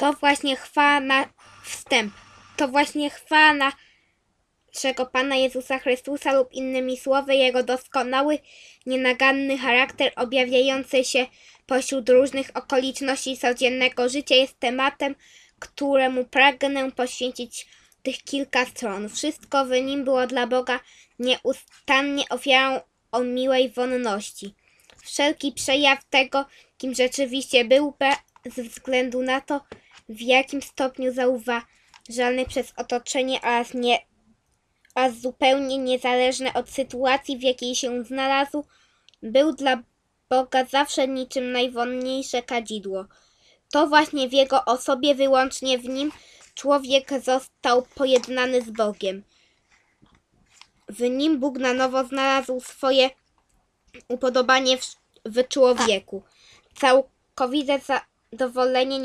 To właśnie chwała na wstęp. To właśnie chwała naszego Pana Jezusa Chrystusa lub innymi słowy Jego doskonały, nienaganny charakter objawiający się pośród różnych okoliczności codziennego życia jest tematem, któremu pragnę poświęcić tych kilka stron. Wszystko w nim było dla Boga nieustannie ofiarą o miłej wonności. Wszelki przejaw tego, kim rzeczywiście był, bez względu na to, w jakim stopniu zauważalny przez otoczenie oraz zupełnie niezależny od sytuacji, w jakiej się znalazł, był dla Boga zawsze niczym najwonniejsze kadzidło. To właśnie w Jego osobie, wyłącznie w Nim, człowiek został pojednany z Bogiem. W Nim Bóg na nowo znalazł swoje upodobanie w człowieku. Całkowite zadowolenie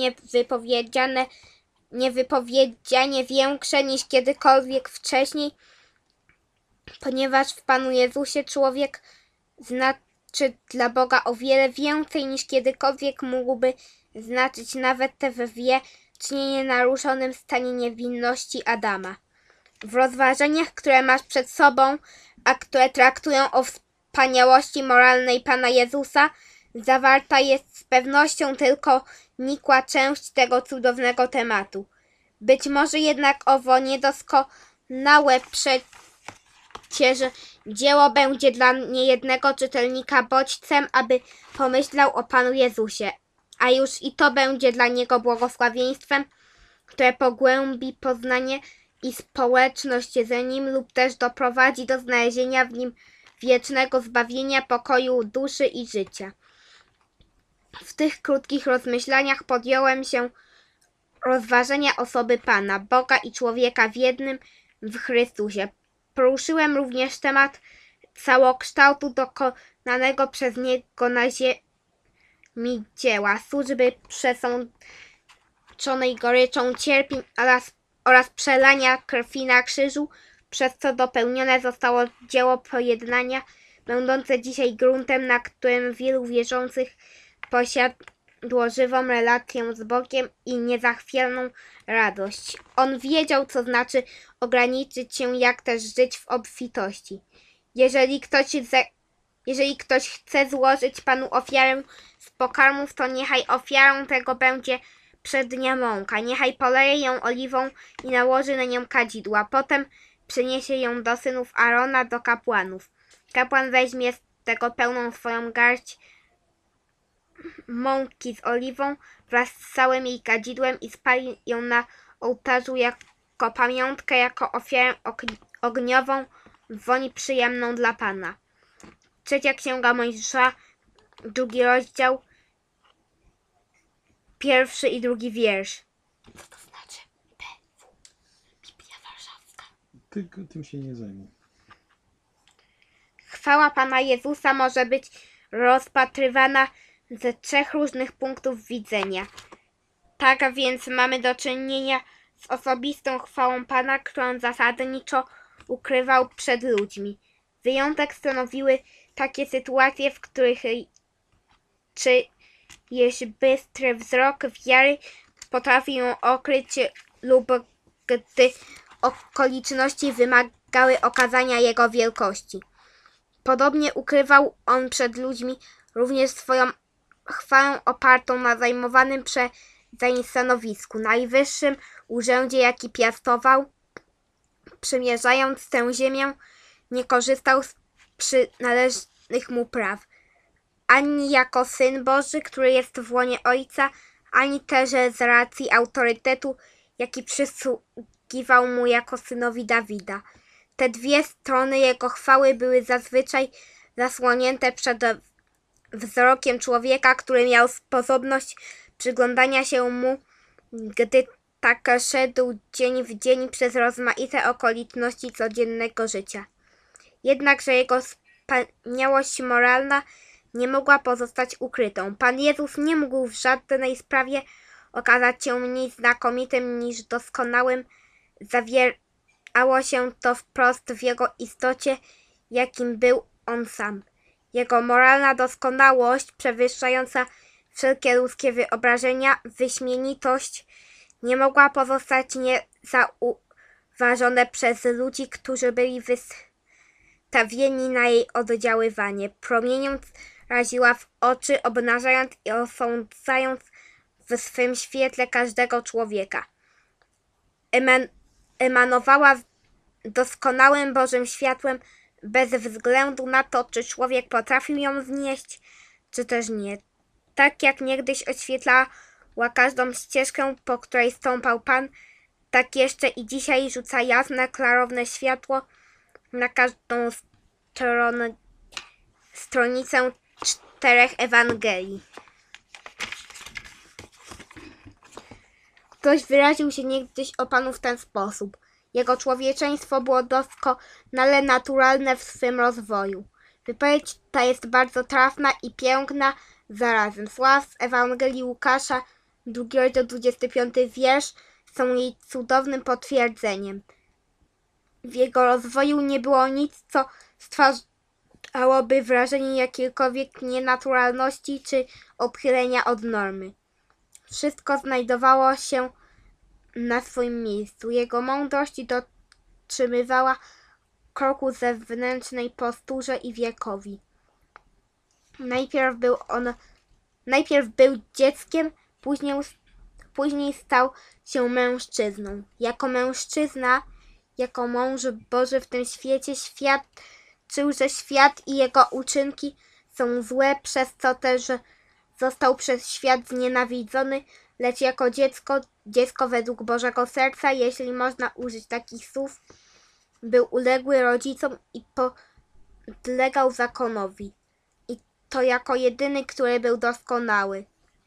niewypowiedzianie większe niż kiedykolwiek wcześniej, ponieważ w Panu Jezusie człowiek znaczy dla Boga o wiele więcej niż kiedykolwiek mógłby znaczyć nawet w wiecznie nienaruszonym stanie niewinności Adama. W rozważaniach, które masz przed sobą, a które traktują o wspaniałości moralnej Pana Jezusa, zawarta jest z pewnością tylko nikła część tego cudownego tematu. Być może jednak owo niedoskonałe przecież dzieło będzie dla niejednego czytelnika bodźcem, aby pomyślał o Panu Jezusie, a już i to będzie dla niego błogosławieństwem, które pogłębi poznanie i społeczność z Nim lub też doprowadzi do znalezienia w Nim wiecznego zbawienia, pokoju duszy i życia. W tych krótkich rozmyślaniach podjąłem się rozważenia osoby Pana, Boga i człowieka w jednym w Chrystusie. Poruszyłem również temat całokształtu dokonanego przez Niego na ziemi dzieła, służby przesączonej goryczą cierpień oraz przelania krwi na krzyżu, przez co dopełnione zostało dzieło pojednania, będące dzisiaj gruntem, na którym wielu wierzących posiadło żywą relację z Bogiem i niezachwianą radość. On wiedział, co znaczy ograniczyć się, jak też żyć w obfitości. Jeżeli ktoś chce złożyć Panu ofiarę z pokarmów, to niechaj ofiarą tego będzie przednia mąka. Niechaj poleje ją oliwą i nałoży na nią kadzidła. Potem przyniesie ją do synów Arona, do kapłanów. Kapłan weźmie z tego pełną swoją garść mąki z oliwą wraz z całym jej kadzidłem i spali ją na ołtarzu jako pamiątkę, jako ofiarę ogniową w woni przyjemną dla Pana. Trzecia Księga Mojżesza, 2 rozdział, 1 i 2 wiersz. Co to znaczy PW? Biblia Warszawska. Tym się nie zajmuj. Chwała Pana Jezusa może być rozpatrywana ze 3 różnych punktów widzenia. Tak więc mamy do czynienia z osobistą chwałą Pana, którą zasadniczo ukrywał przed ludźmi. Wyjątek stanowiły takie sytuacje, w których czyjeś bystry wzrok wiary potrafił ją okryć lub gdy okoliczności wymagały okazania Jego wielkości. Podobnie ukrywał On przed ludźmi również swoją chwałę opartą na zajmowanym przezeń stanowisku, najwyższym urzędzie, jaki piastował. Przymierzając tę ziemię, nie korzystał z przynależnych mu praw, ani jako Syn Boży, który jest w łonie Ojca, ani też z racji autorytetu, jaki przysługiwał mu jako synowi Dawida. Te dwie strony jego chwały były zazwyczaj zasłonięte przed wzrokiem człowieka, który miał sposobność przyglądania się mu, gdy tak szedł dzień w dzień przez rozmaite okoliczności codziennego życia. Jednakże jego wspaniałość moralna nie mogła pozostać ukrytą. Pan Jezus nie mógł w żadnej sprawie okazać się mniej znakomitym niż doskonałym. Zawierało się to wprost w jego istocie, jakim był On sam. Jego moralna doskonałość, przewyższająca wszelkie ludzkie wyobrażenia, wyśmienitość nie mogła pozostać niezauważona przez ludzi, którzy byli wystawieni na jej oddziaływanie. Promieniąc raziła w oczy, obnażając i osądzając w swym świetle każdego człowieka. Emanowała doskonałym Bożym światłem, bez względu na to, czy człowiek potrafił ją znieść, czy też nie. Tak jak niegdyś oświetlała każdą ścieżkę, po której stąpał Pan, tak jeszcze i dzisiaj rzuca jasne, klarowne światło na każdą stronicę 4 Ewangelii. Ktoś wyraził się niegdyś o Panu w ten sposób. Jego człowieczeństwo było doskonale naturalne w swym rozwoju. Wypowiedź ta jest bardzo trafna i piękna zarazem. Słowa z Ewangelii Łukasza, 2 rozdział 25 wiersz, są jej cudownym potwierdzeniem. W jego rozwoju nie było nic, co stwarzałoby wrażenie jakiejkolwiek nienaturalności czy odchylenia od normy. Wszystko znajdowało się na swoim miejscu. Jego mądrość dotrzymywała kroku zewnętrznej posturze i wiekowi. Najpierw był dzieckiem, później stał się mężczyzną. Jako mężczyzna, jako mąż Boży w tym świecie świadczył, że świat i jego uczynki są złe, przez co też został przez świat znienawidzony, lecz jako dziecko według Bożego serca, jeśli można użyć takich słów, był uległy rodzicom i podlegał zakonowi. I to jako jedyny, który był doskonały.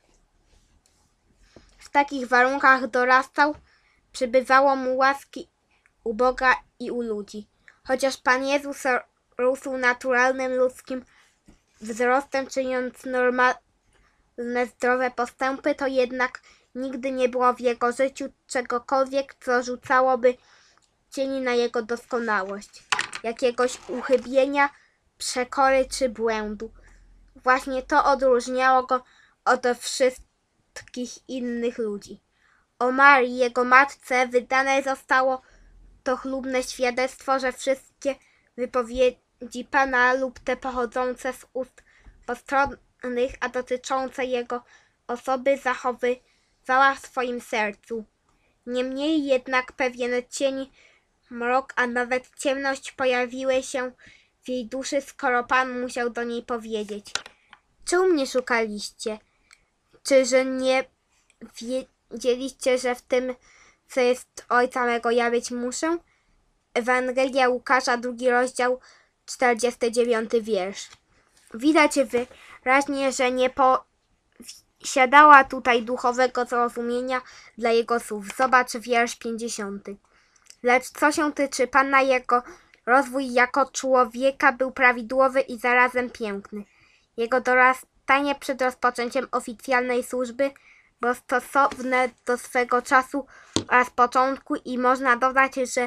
W takich warunkach dorastał, przybywało mu łaski u Boga i u ludzi. Chociaż Pan Jezus rósł naturalnym ludzkim wzrostem, czyniąc normalne, zdrowe postępy, to jednak nigdy nie było w jego życiu czegokolwiek, co rzucałoby cień na jego doskonałość, jakiegoś uchybienia, przekory czy błędu. Właśnie to odróżniało go od wszystkich innych ludzi. O Marii, jego matce, wydane zostało to chlubne świadectwo, że wszystkie wypowiedzi Pana lub te pochodzące z ust postronnych, a dotyczące jego osoby, zachowywała w swoim sercu. Niemniej jednak pewien cień, mrok, a nawet ciemność pojawiły się w jej duszy, skoro Pan musiał do niej powiedzieć: czemu mnie szukaliście? Czyże nie wiedzieliście, że w tym, co jest Ojca mego, ja być muszę? Ewangelia Łukasza, 2 rozdział, 49 wiersz. Widać wyraźnie, że nie posiadała tutaj duchowego zrozumienia dla jego słów. Zobacz wiersz 50. Lecz co się tyczy Pana, jego rozwój jako człowieka był prawidłowy i zarazem piękny. Jego dorastanie przed rozpoczęciem oficjalnej służby było stosowne do swego czasu oraz początku i można dodać, że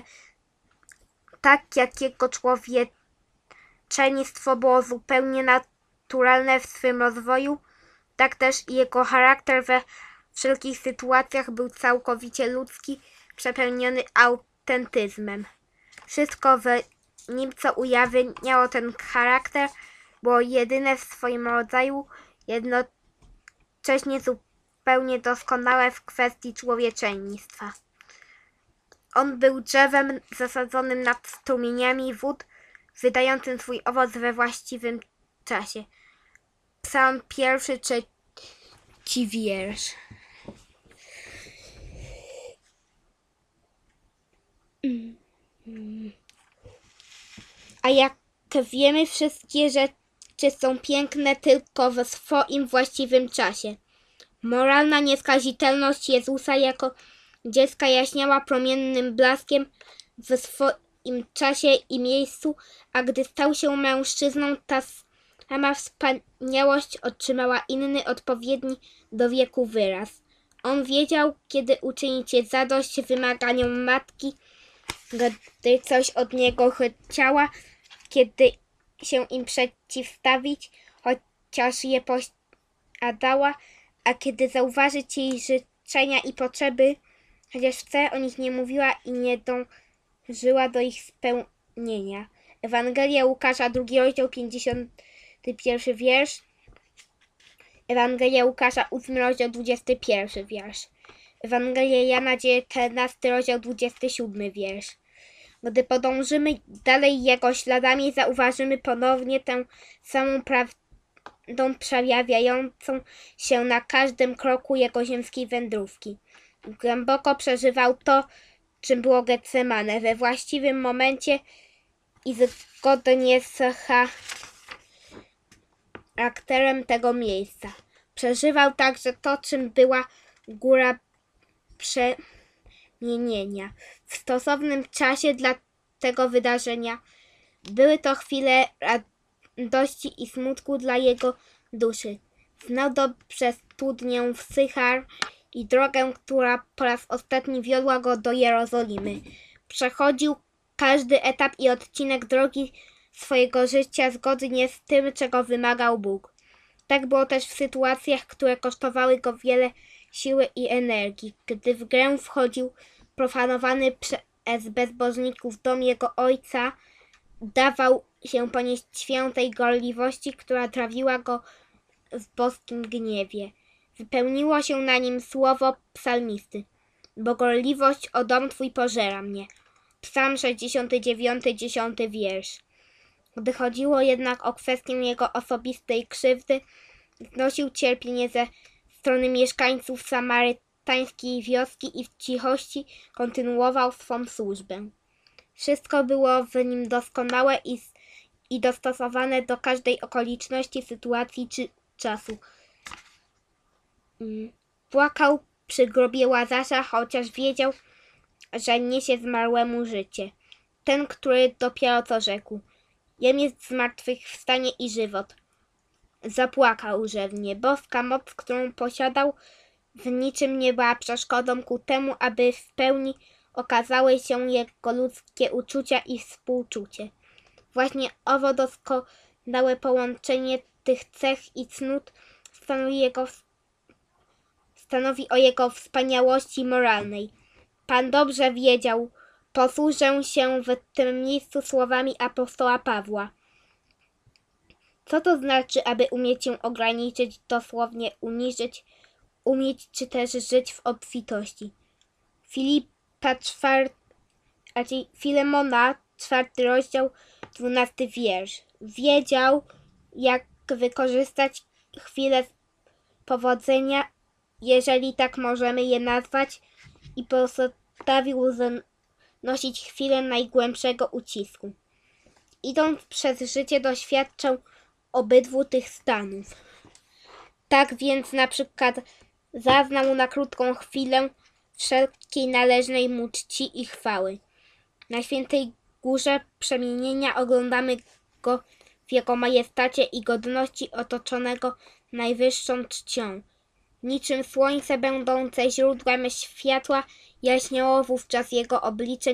tak jak jego człowieczeństwo było zupełnie naturalne w swym rozwoju, tak też i jego charakter we wszelkich sytuacjach był całkowicie ludzki, przepełniony autentyzmem. Wszystko w nim, co ujawniało ten charakter, było jedyne w swoim rodzaju, jednocześnie zupełnie doskonałe w kwestii człowieczeństwa. On był drzewem zasadzonym nad strumieniami wód, wydającym swój owoc we właściwym czasie. Psalm 1, 3 wiersz. A jak wiemy, wszystkie rzeczy są piękne tylko w swoim właściwym czasie. Moralna nieskazitelność Jezusa jako dziecka jaśniała promiennym blaskiem w swoim czasie i miejscu, a gdy stał się mężczyzną, ta sama wspaniałość otrzymała inny, odpowiedni do wieku wyraz. On wiedział, kiedy uczynić zadość wymaganiom matki, gdy coś od niego chciała, kiedy się im przeciwstawić, chociaż je posiadała, a kiedy zauważyć jej życzenia i potrzeby, chociaż wcale o nich nie mówiła i nie dążyła do ich spełnienia. Ewangelia Łukasza, 2 rozdział, 51 wiersz. Ewangelia Łukasza, 8 rozdział, 21 wiersz. Ewangelia Jana, 19 rozdział, 27 wiersz. Gdy podążymy dalej Jego śladami, zauważymy ponownie tę samą prawdą przejawiającą się na każdym kroku Jego ziemskiej wędrówki. Głęboko przeżywał to, czym było Getsemane, we właściwym momencie i zgodnie z charakterem tego miejsca. Przeżywał także to, czym była góra przemienienia. W stosownym czasie dla tego wydarzenia były to chwile radości i smutku dla jego duszy. Znał dobrze studnię w Sychar i drogę, która po raz ostatni wiodła go do Jerozolimy. Przechodził każdy etap i odcinek drogi swojego życia zgodnie z tym, czego wymagał Bóg. Tak było też w sytuacjach, które kosztowały go wiele siły i energii. Gdy w grę wchodził profanowany przez bezbożników dom jego ojca, dawał się ponieść świętej gorliwości, która trawiła go w boskim gniewie. Wypełniło się na nim słowo psalmisty: bo gorliwość o dom Twój pożera mnie. Psalm 69, 10 wiersz. Gdy chodziło jednak o kwestię jego osobistej krzywdy, znosił cierpienie ze strony mieszkańców samarytańskiej wioski i w cichości kontynuował swą służbę. Wszystko było w nim doskonałe i dostosowane do każdej okoliczności, sytuacji czy czasu. Płakał przy grobie Łazarza, chociaż wiedział, że niesie zmarłemu życie. Ten, który dopiero co rzekł: jem jest zmartwychwstanie i żywot. Zapłakał rzewnie. Boska moc, którą posiadał, w niczym nie była przeszkodą ku temu, aby w pełni okazały się jego ludzkie uczucia i współczucie. Właśnie owo doskonałe połączenie tych cech i cnót stanowi o jego wspaniałości moralnej. Pan dobrze wiedział, posłużę się w tym miejscu słowami apostoła Pawła. Co to znaczy, aby umieć się ograniczyć, dosłownie uniżyć, umieć czy też żyć w obfitości? Filemona, 4 rozdział, 12 wiersz. Wiedział, jak wykorzystać chwilę powodzenia, jeżeli tak możemy je nazwać, i postawił znosić chwilę najgłębszego ucisku. Idąc przez życie, doświadczał obydwu tych stanów. Tak więc na przykład zaznał na krótką chwilę wszelkiej należnej mu czci i chwały. Na świętej górze przemienienia oglądamy go w jego majestacie i godności, otoczonego najwyższą czcią. Niczym słońce będące źródłem światła, jaśniało wówczas jego oblicze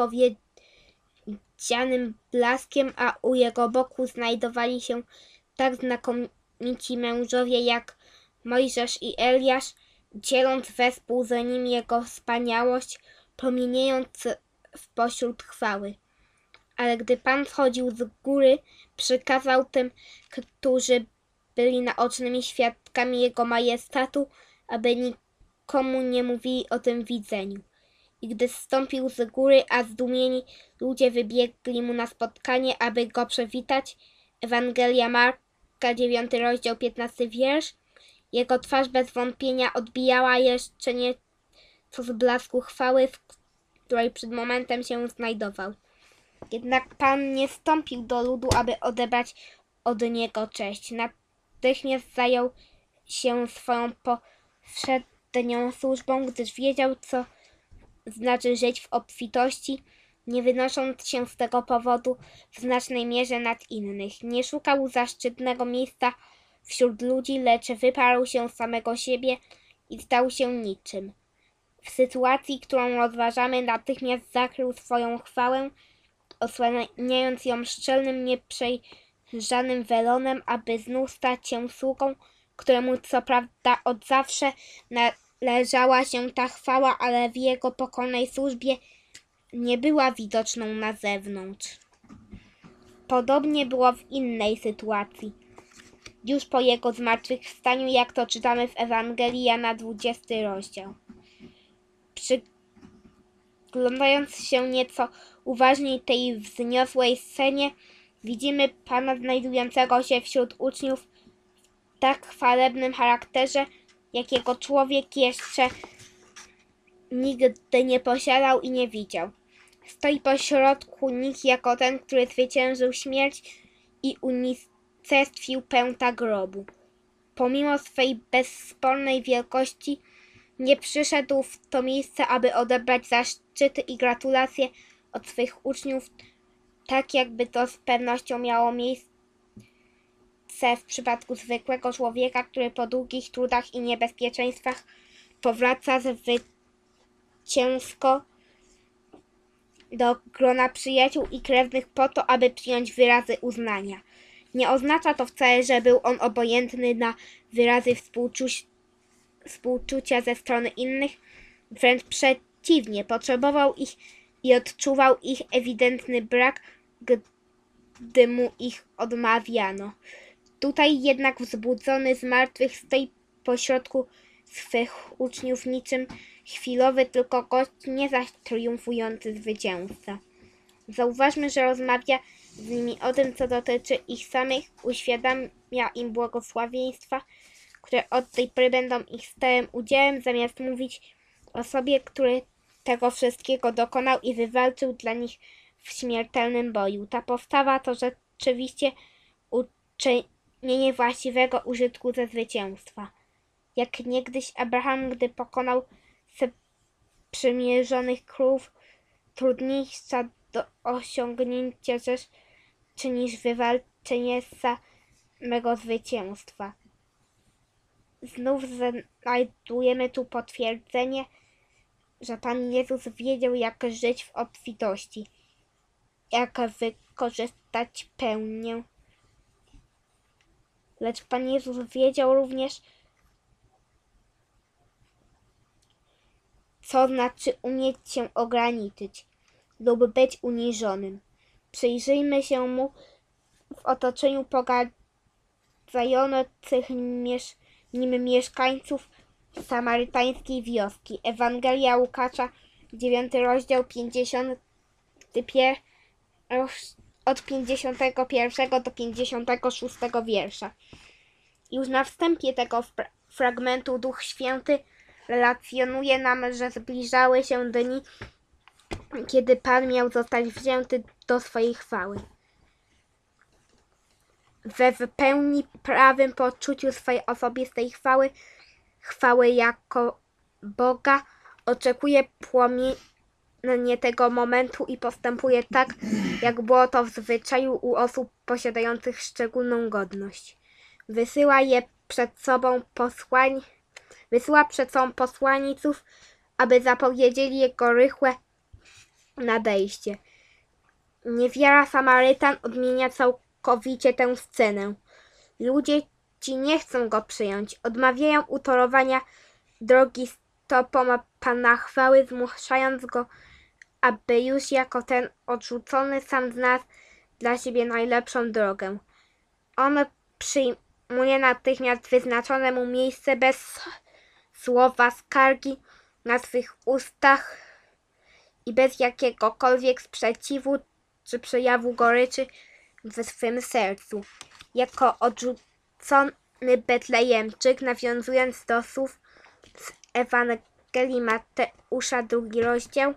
niewypowiedzianym blaskiem, a u jego boku znajdowali się tak znakomici mężowie jak Mojżesz i Eliasz, dzieląc wespół z nim jego wspaniałość, promieniejąc w pośród chwały. Ale gdy Pan schodził z góry, przykazał tym, którzy byli naocznymi świadkami jego majestatu, aby nikomu nie mówili o tym widzeniu. I gdy zstąpił z góry, a zdumieni ludzie wybiegli mu na spotkanie, aby go przywitać, Ewangelia Marka, 9 rozdział, 15 wiersz, jego twarz bez wątpienia odbijała jeszcze nieco z blasku chwały, w której przed momentem się znajdował. Jednak Pan nie wstąpił do ludu, aby odebrać od niego cześć. Natychmiast zajął się swoją powszednią służbą, gdyż wiedział, co znaczy żyć w obfitości, nie wynosząc się z tego powodu w znacznej mierze nad innych. Nie szukał zaszczytnego miejsca wśród ludzi, lecz wyparł się z samego siebie i stał się niczym. W sytuacji, którą rozważamy, natychmiast zakrył swoją chwałę, osłaniając ją szczelnym, nieprzejrzanym welonem, aby znów stać się sługą, któremu co prawda od zawsze leżała się ta chwała, ale w jego pokornej służbie nie była widoczną na zewnątrz. Podobnie było w innej sytuacji. Już po jego zmartwychwstaniu, jak to czytamy w Ewangelii Jana 20 rozdział. Przyglądając się nieco uważniej tej wzniosłej scenie, widzimy Pana znajdującego się wśród uczniów w tak chwalebnym charakterze, jakiego człowiek jeszcze nigdy nie posiadał i nie widział. Stoi pośrodku nich jako ten, który zwyciężył śmierć i unicestwił pęta grobu. Pomimo swej bezspornej wielkości nie przyszedł w to miejsce, aby odebrać zaszczyty i gratulacje od swych uczniów, tak jakby to z pewnością miało miejsce w przypadku zwykłego człowieka, który po długich trudach i niebezpieczeństwach powraca zwycięsko do grona przyjaciół i krewnych po to, aby przyjąć wyrazy uznania. Nie oznacza to wcale, że był on obojętny na wyrazy współczucia ze strony innych, wręcz przeciwnie, potrzebował ich i odczuwał ich ewidentny brak, gdy mu ich odmawiano. Tutaj jednak wzbudzony z martwych stoi pośrodku swych uczniów niczym chwilowy tylko gość, nie zaś triumfujący zwycięzca. Zauważmy, że rozmawia z nimi o tym, co dotyczy ich samych, uświadamia im błogosławieństwa, które od tej pory będą ich stałym udziałem, zamiast mówić o sobie, który tego wszystkiego dokonał i wywalczył dla nich w śmiertelnym boju. Ta postawa to rzeczywiście uczynienie właściwego użytku ze zwycięstwa. Jak niegdyś Abraham, gdy pokonał przymierzonych królów, trudniejsza do osiągnięcia rzecz niż wywalczenie samego zwycięstwa. Znów znajdujemy tu potwierdzenie, że Pan Jezus wiedział, jak żyć w obfitości, jak wykorzystać pełnię. Lecz Pan Jezus wiedział również, co znaczy umieć się ograniczyć lub być uniżonym. Przyjrzyjmy się mu w otoczeniu pogardzających nim mieszkańców samarytańskiej wioski. Ewangelia Łukasza, 9 rozdział, 51, od 51 do 56 wiersza. Już na wstępie tego fragmentu Duch Święty relacjonuje nam, że zbliżały się dni, kiedy Pan miał zostać wzięty do swojej chwały. We w pełni prawym poczuciu swojej osobistej chwały jako Boga, oczekuje płomiennie tego momentu i postępuje tak, jak było to w zwyczaju u osób posiadających szczególną godność. Wysyła przed sobą posłańców, aby zapowiedzieli jego rychłe nadejście. Niewiara Samarytan odmienia całkowicie tę scenę. Ludzie ci nie chcą go przyjąć, odmawiają utorowania drogi stopą Pana chwały, zmuszając go, aby już jako ten odrzucony sam znalazł dla siebie najlepszą drogę. On przyjmuje natychmiast wyznaczone mu miejsce bez słowa skargi na swych ustach i bez jakiegokolwiek sprzeciwu czy przejawu goryczy w swym sercu. Jako odrzucony Betlejemczyk, nawiązując do słów z Ewangelii Mateusza, 2 rozdział,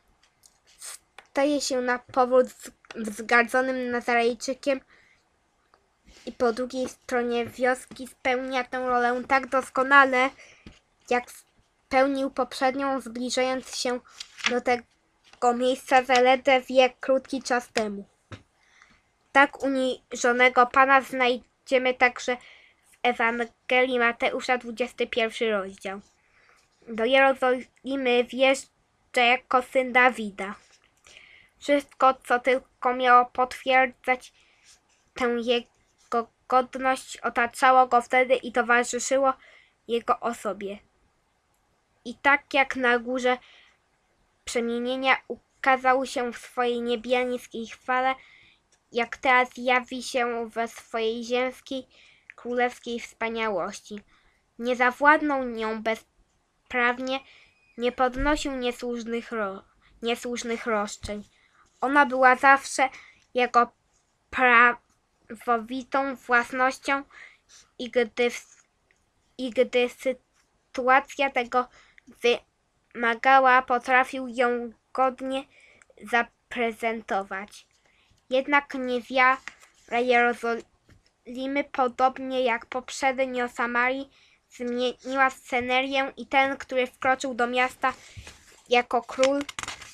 staje się na powrót wzgardzonym Nazarejczykiem i po drugiej stronie wioski spełnia tę rolę tak doskonale, jak spełnił poprzednią, zbliżając się do tego miejsca zaledwie krótki czas temu. Tak uniżonego Pana znajdziemy także w Ewangelii Mateusza, 21 rozdział. Do Jerozolimy wjeżdża jako syn Dawida. Wszystko, co tylko miało potwierdzać tę jego godność, otaczało go wtedy i towarzyszyło jego osobie. I tak jak na górze przemienienia ukazał się w swojej niebiańskiej chwale, jak teraz jawi się we swojej ziemskiej, królewskiej wspaniałości. Nie zawładnął nią bezprawnie, nie podnosił niesłusznych roszczeń. Ona była zawsze jego prawowitą własnością i gdy sytuacja tego wymagała, potrafił ją godnie zaprezentować. Jednak niewiara Jerozolimy, podobnie jak poprzednio Samarii, zmieniła scenerię i ten, który wkroczył do miasta jako król,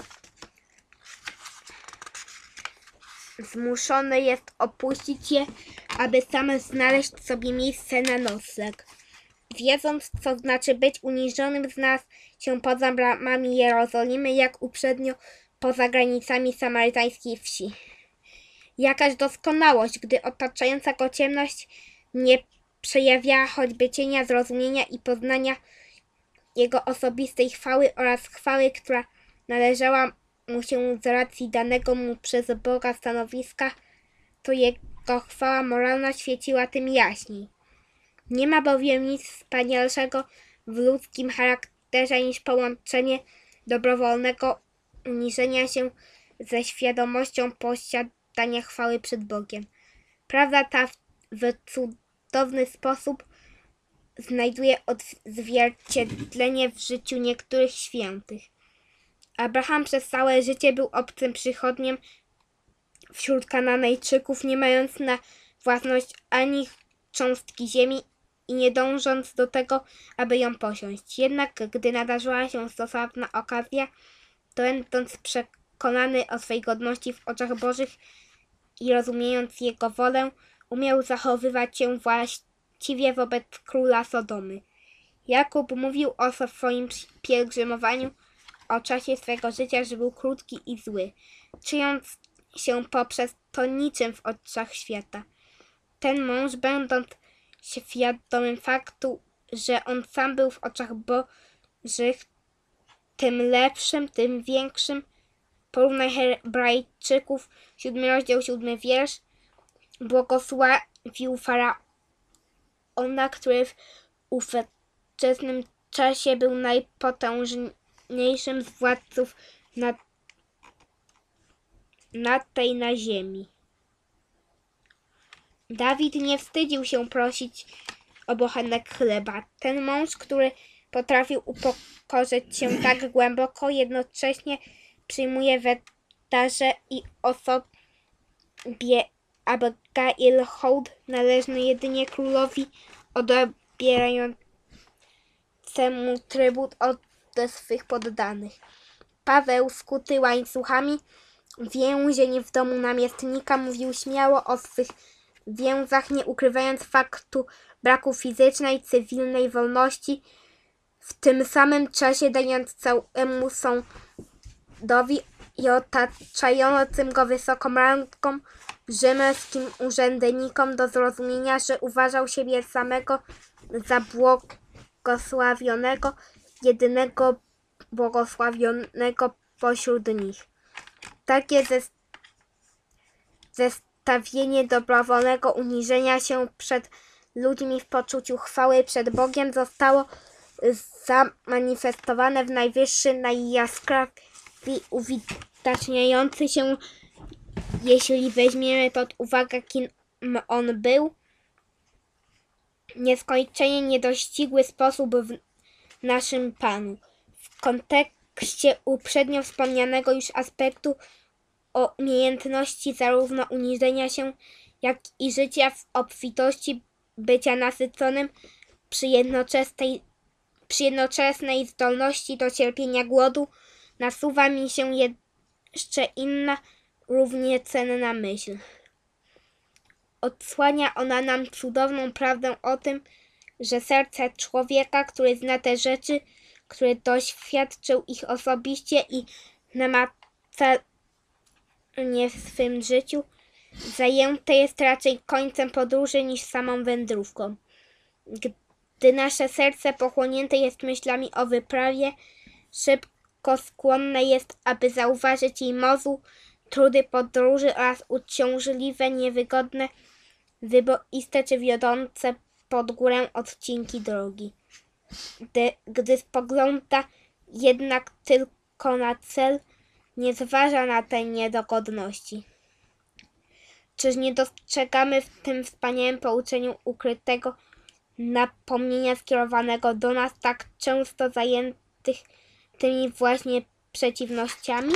zmuszony jest opuścić je, aby sam znaleźć sobie miejsce na nocleg. Wiedząc, co znaczy być uniżonym, znalazł się poza bramami Jerozolimy, jak uprzednio poza granicami samarytańskiej wsi. Jakaż doskonałość, gdy otaczająca go ciemność nie przejawiała choćby cienia zrozumienia i poznania jego osobistej chwały oraz chwały, która należała mu się z racji danego mu przez Boga stanowiska, to jego chwała moralna świeciła tym jaśniej. Nie ma bowiem nic wspanialszego w ludzkim charakterze niż połączenie dobrowolnego uniżenia się ze świadomością posiadania chwały przed Bogiem. Prawda ta w cudowny sposób znajduje odzwierciedlenie w życiu niektórych świętych. Abraham przez całe życie był obcym przychodniem wśród Kananejczyków, nie mając na własność ani cząstki ziemi i nie dążąc do tego, aby ją posiąść. Jednak gdy nadarzyła się stosowna okazja, to będąc przekonany o swej godności w oczach Bożych i rozumiejąc Jego wolę, umiał zachowywać się właściwie wobec króla Sodomy. Jakub mówił o swoim pielgrzymowaniu, o czasie swego życia, że był krótki i zły, czując się poprzez to niczym w oczach świata. Ten mąż, będąc świadomym faktu, że on sam był w oczach Bożych tym lepszym, tym większym, porównaj Hebrajczyków, 7 rozdział, 7 wiersz, błogosławił Faraona, który w ówczesnym czasie był najpotężniejszym z władców na ziemi. Dawid nie wstydził się prosić o bochenek chleba. Ten mąż, który potrafił upokorzyć się tak głęboko, jednocześnie przyjmuje w darze i osobie Abigail hołd należny jedynie królowi, odbierającemu trybut od swych poddanych. Paweł, skuty łańcuchami, więzień w domu namiestnika, mówił śmiało o swych więzach, nie ukrywając faktu braku fizycznej, cywilnej wolności, w tym samym czasie dając całemu sądowi i otaczającym go wysoką rangą rzymskim urzędnikom do zrozumienia, że uważał siebie samego za błogosławionego, jedynego błogosławionego pośród nich. Takie zestawienie dobrowolnego uniżenia się przed ludźmi w poczuciu chwały przed Bogiem zostało zamanifestowane w najwyższy, najjaskrawiej uwidaczniający się, jeśli weźmiemy pod uwagę, kim on był, nieskończenie niedościgły sposób w naszym Panu. W kontekście uprzednio wspomnianego już aspektu o umiejętności zarówno uniżenia się, jak i życia w obfitości, bycia nasyconym przy jednoczesnej zdolności do cierpienia głodu, nasuwa mi się jeszcze inna, równie cenna myśl. Odsłania ona nam cudowną prawdę o tym, że serce człowieka, który zna te rzeczy, który doświadczył ich osobiście i namacalnie w swym życiu, zajęte jest raczej końcem podróży niż samą wędrówką. Gdy nasze serce pochłonięte jest myślami o wyprawie, szybko skłonne jest, aby zauważyć jej mozu, trudy podróży oraz uciążliwe, niewygodne, wyboiste czy wiodące pod górę odcinki drogi. Gdy spogląda jednak tylko na cel, nie zważa na te niedogodności. Czyż nie dostrzegamy w tym wspaniałym pouczeniu ukrytego napomnienia skierowanego do nas, tak często zajętych tymi właśnie przeciwnościami?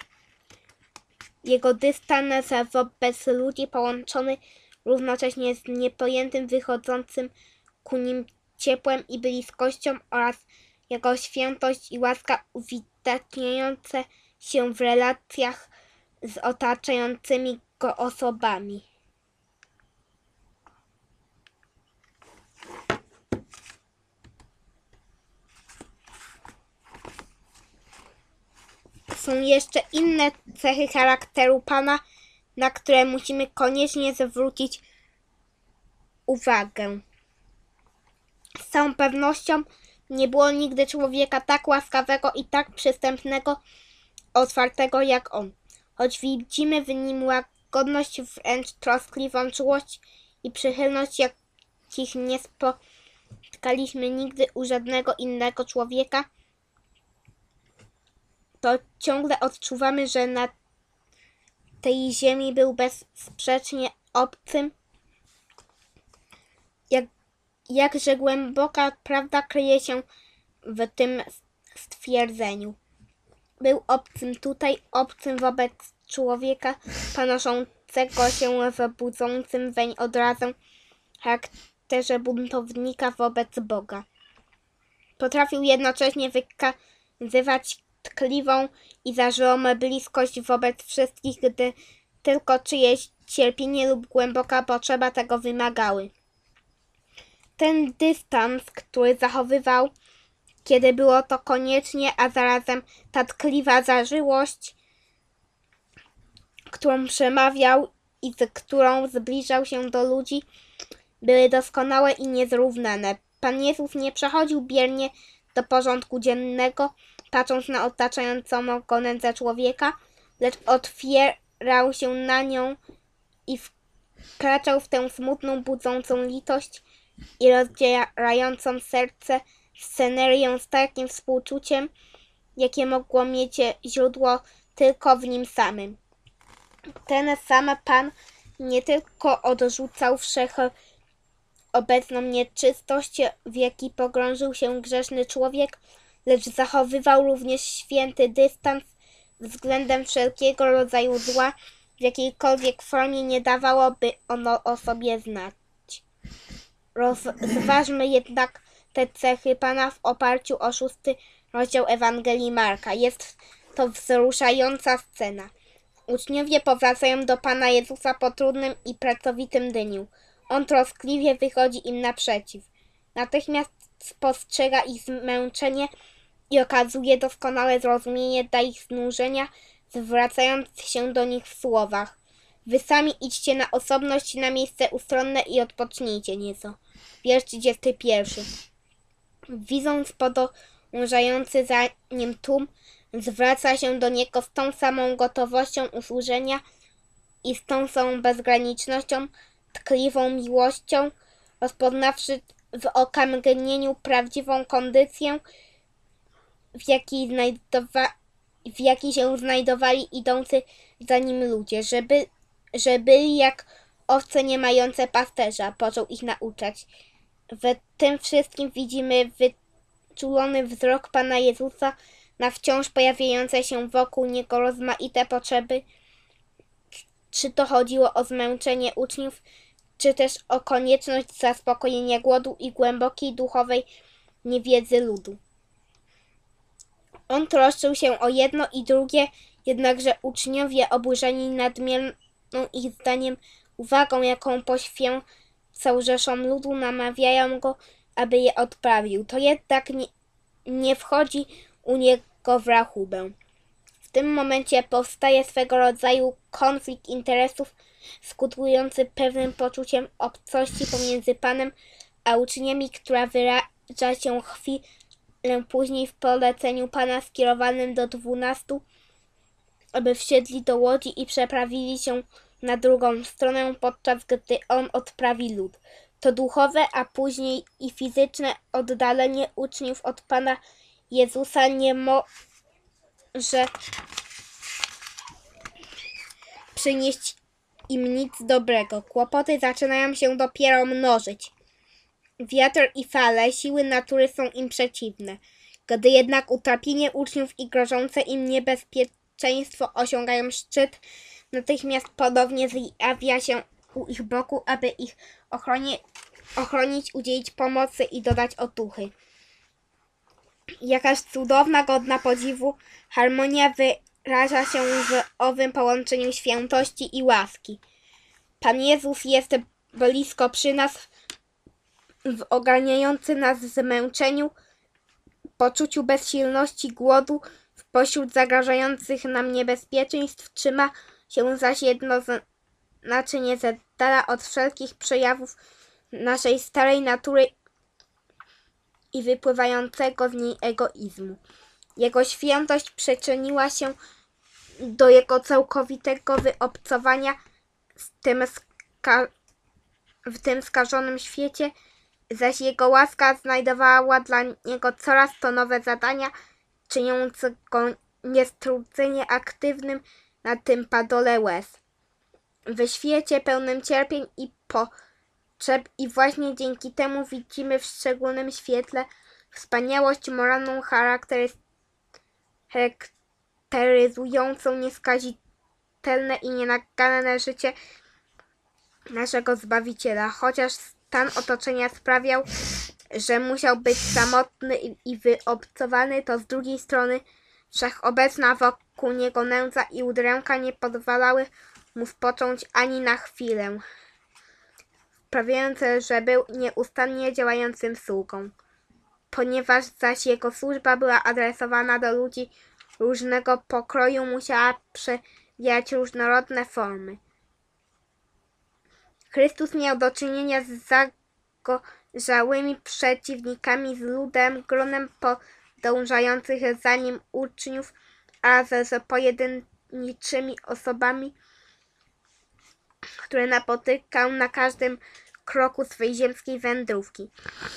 Jego dystans wobec ludzi połączony równocześnie z niepojętym wychodzącym ku nim ciepłem i bliskością oraz jego świętość i łaska uwidaczniające się w relacjach z otaczającymi go osobami. Są jeszcze inne cechy charakteru Pana, na które musimy koniecznie zwrócić uwagę. Z całą pewnością nie było nigdy człowieka tak łaskawego i tak przystępnego, otwartego jak on. Choć widzimy w nim łagodność, wręcz troskliwą czułość i przychylność, jakich nie spotkaliśmy nigdy u żadnego innego człowieka, to ciągle odczuwamy, że na tej ziemi był bezsprzecznie obcym. Jakże głęboka prawda kryje się w tym stwierdzeniu. Był obcym tutaj, obcym wobec człowieka, panoszącego się w budzącym weń odrazem charakterze buntownika wobec Boga. Potrafił jednocześnie wykazywać tkliwą i zażyłą bliskość wobec wszystkich, gdy tylko czyjeś cierpienie lub głęboka potrzeba tego wymagały. Ten dystans, który zachowywał, kiedy było to koniecznie, a zarazem ta tkliwa zażyłość, którą przemawiał i z którą zbliżał się do ludzi, były doskonałe i niezrównane. Pan Jezus nie przechodził biernie do porządku dziennego, patrząc na otaczającą go nędzę człowieka, lecz otwierał się na nią i wkraczał w tę smutną, budzącą litość i rozdzierającą serce scenerię z takim współczuciem, jakie mogło mieć źródło tylko w nim samym. Ten sam Pan nie tylko odrzucał wszechobecną nieczystość, w jaki pogrążył się grzeszny człowiek, lecz zachowywał również święty dystans względem wszelkiego rodzaju zła, w jakiejkolwiek formie nie dawałoby ono o sobie znać. Rozważmy jednak te cechy Pana w oparciu o 6 rozdział Ewangelii Marka. Jest to wzruszająca scena. Uczniowie powracają do Pana Jezusa po trudnym i pracowitym dniu. On troskliwie wychodzi im naprzeciw. Natychmiast spostrzega ich zmęczenie i okazuje doskonałe zrozumienie dla ich znużenia, zwracając się do nich w słowach: wy sami idźcie na osobność, na miejsce ustronne i odpocznijcie nieco. Wiersz 31. Widząc podążający za nim tłum, zwraca się do niego z tą samą gotowością usłużenia i z tą samą bezgranicznością, tkliwą miłością, rozpoznawszy w okamgnieniu prawdziwą kondycję, w jakiej się znajdowali idący za nim ludzie, że byli jak owce nie mające pasterza, począł ich nauczać. W tym wszystkim widzimy wyczulony wzrok Pana Jezusa na wciąż pojawiające się wokół Niego rozmaite potrzeby, czy to chodziło o zmęczenie uczniów, czy też o konieczność zaspokojenia głodu i głębokiej duchowej niewiedzy ludu. On troszczył się o jedno i drugie, jednakże uczniowie, oburzeni nadmierną ich zdaniem uwagą, jaką poświęcał rzeszom ludu, namawiają go, aby je odprawił. To jednak nie wchodzi u niego w rachubę. W tym momencie powstaje swego rodzaju konflikt interesów, skutkujący pewnym poczuciem obcości pomiędzy Panem a uczyniami, która wyraża się chwilę później w poleceniu Pana skierowanym do 12, aby wsiedli do łodzi i przeprawili się na drugą stronę, podczas gdy on odprawi lud. To duchowe, a później i fizyczne oddalenie uczniów od Pana Jezusa nie może przynieść im nic dobrego. Kłopoty zaczynają się dopiero mnożyć. Wiatr i fale, siły natury są im przeciwne. Gdy jednak utrapienie uczniów i grożące im niebezpieczeństwo osiągają szczyt, natychmiast ponownie zjawia się u ich boku, aby ich ochronić, udzielić pomocy i dodać otuchy. Jakaż cudowna, godna podziwu harmonia wyraża się w owym połączeniu świętości i łaski. Pan Jezus jest blisko przy nas, w ogarniającym nas zmęczeniu, poczuciu bezsilności, głodu, pośród zagrażających nam niebezpieczeństw, trzyma się zaś jednoznacznie z dala od wszelkich przejawów naszej starej natury i wypływającego z niej egoizmu. Jego świętość przyczyniła się do jego całkowitego wyobcowania w tym skażonym świecie, zaś jego łaska znajdowała dla niego coraz to nowe zadania, czyniące go niestrudzenie aktywnym na tym padole łez. W świecie pełnym cierpień i potrzeb i właśnie dzięki temu widzimy w szczególnym świetle wspaniałość moralną charakteryzującą nieskazitelne i nienaganne życie naszego Zbawiciela. Chociaż stan otoczenia sprawiał, że musiał być samotny i wyobcowany, to z drugiej strony wszechobecna wokół niego nędza i udręka nie pozwalały mu spocząć ani na chwilę, sprawiając, że był nieustannie działającym sługą. Ponieważ zaś jego służba była adresowana do ludzi różnego pokroju, musiała przewijać różnorodne formy. Chrystus miał do czynienia z zagorzałymi przeciwnikami, z ludem, gronem podążających za nim uczniów, a z pojedynczymi osobami, które napotykał na każdym kroku swej ziemskiej wędrówki.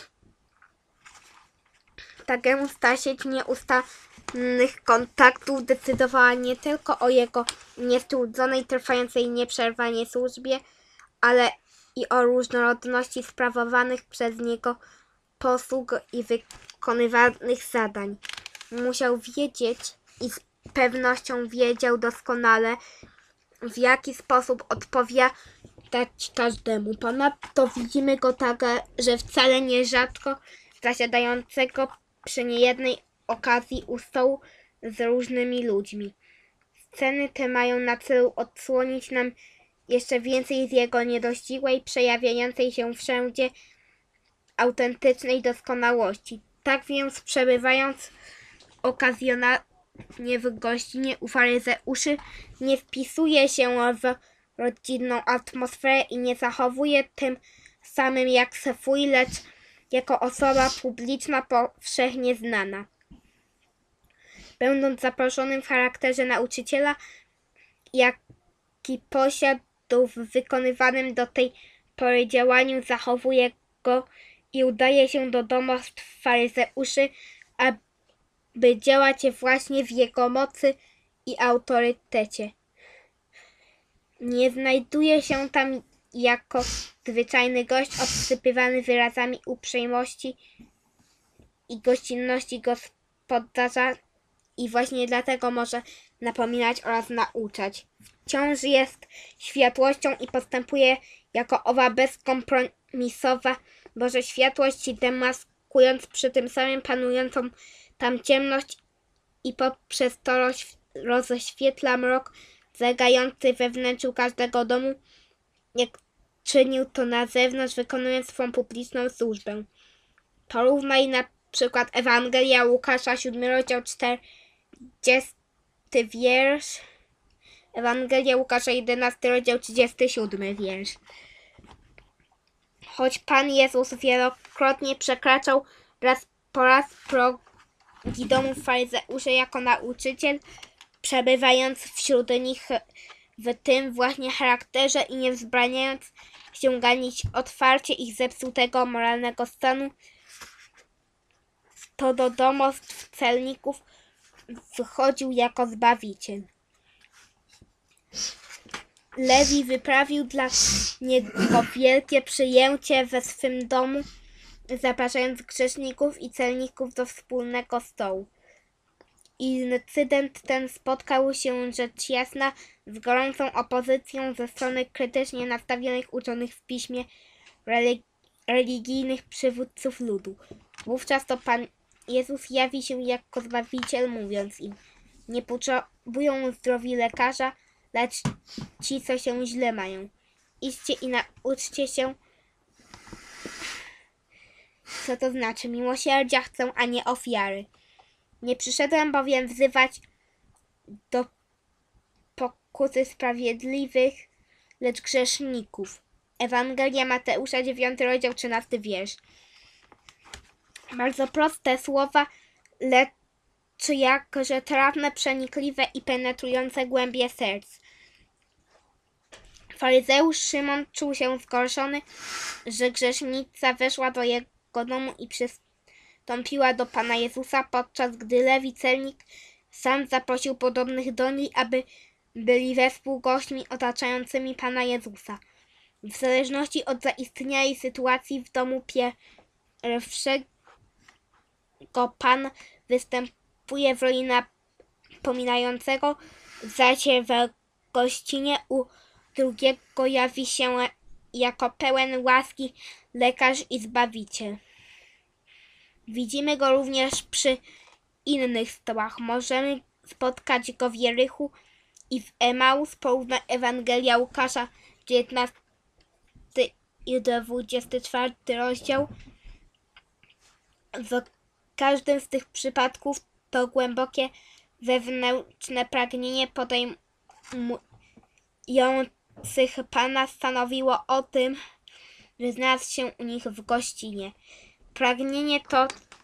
Ta gęsta sieć nieustannych kontaktów decydowała nie tylko o jego niestrudzonej, trwającej nieprzerwanie służbie, ale i o różnorodności sprawowanych przez niego posług i wykonywanych zadań. Musiał wiedzieć i z pewnością wiedział doskonale, w jaki sposób odpowiadać każdemu. Ponadto widzimy go tak, że wcale nierzadko zasiadającego przy niejednej okazji u stołu z różnymi ludźmi. Sceny te mają na celu odsłonić nam jeszcze więcej z jego niedościgłej, przejawiającej się wszędzie autentycznej doskonałości. Tak więc, przebywając okazjonalnie w gościnie u faryzeuszy, nie wpisuje się w rodzinną atmosferę i nie zachowuje tym samym jak swój, lecz jako osoba publiczna powszechnie znana. Będąc zaproszonym w charakterze nauczyciela, jaki posiadł w wykonywanym do tej pory działaniu, zachowuje go i udaje się do domostw faryzeuszy, aby działać właśnie w jego mocy i autorytecie. Nie znajduje się tam jako zwyczajny gość obsypywany wyrazami uprzejmości i gościnności gospodarza i właśnie dlatego może napominać oraz nauczać. Wciąż jest światłością i postępuje jako owa bezkompromisowa Boże światłość, demaskując przy tym samym panującą tam ciemność i poprzez to rozświetla mrok zalegający we wnętrzu każdego domu, jak czynił to na zewnątrz, wykonując swą publiczną służbę. Porównaj na przykład Ewangelia Łukasza, 7 rozdział, 40 wiersz, Ewangelia Łukasza, 11 rozdział, 37 wiersz. choć Pan Jezus wielokrotnie przekraczał raz po raz progi domów faryzeuszy jako nauczyciel, przebywając wśród nich w tym właśnie charakterze i nie wzbraniając się ganić otwarcie ich zepsutego moralnego stanu, to do domostw celników wychodził jako Zbawiciel. Lewi wyprawił dla niego wielkie przyjęcie we swym domu, zapraszając grzeszników i celników do wspólnego stołu. Incydent ten spotkał się rzecz jasna z gorącą opozycją ze strony krytycznie nastawionych uczonych w piśmie religijnych przywódców ludu. Wówczas to Pan Jezus jawi się jako Zbawiciel, mówiąc im: nie potrzebują zdrowi lekarza, lecz ci, co się źle mają. Idźcie i nauczcie się, co to znaczy. Miłosierdzia chcę, a nie ofiary. Nie przyszedłem bowiem wzywać do pokuty sprawiedliwych, lecz grzeszników. Ewangelia Mateusza, 9 rozdział, 13 wiersz. Bardzo proste słowa, lecz jakże trafne, przenikliwe i penetrujące głębie serc. Faryzeusz Szymon czuł się zgorszony, że grzesznica weszła do jego domu i przystąpiła do Pana Jezusa, podczas gdy Lewi celnik sam zaprosił podobnych do niej, aby byli wespół gośćmi otaczającymi Pana Jezusa. W zależności od zaistniałej sytuacji w domu pierwszego Pan występuje w roli napominającego, zaś w gościnie u drugiego jawi się jako pełen łaski lekarz i Zbawiciel. Widzimy go również przy innych stołach. Możemy spotkać go w Jerichu i w Emaus. Porówna Ewangelia Łukasza, 19 i 24 rozdział. W każdym z tych przypadków to głębokie wewnętrzne pragnienie podejmujących Pana stanowiło o tym, że znalazł się u nich w gościnie. Pragnienie to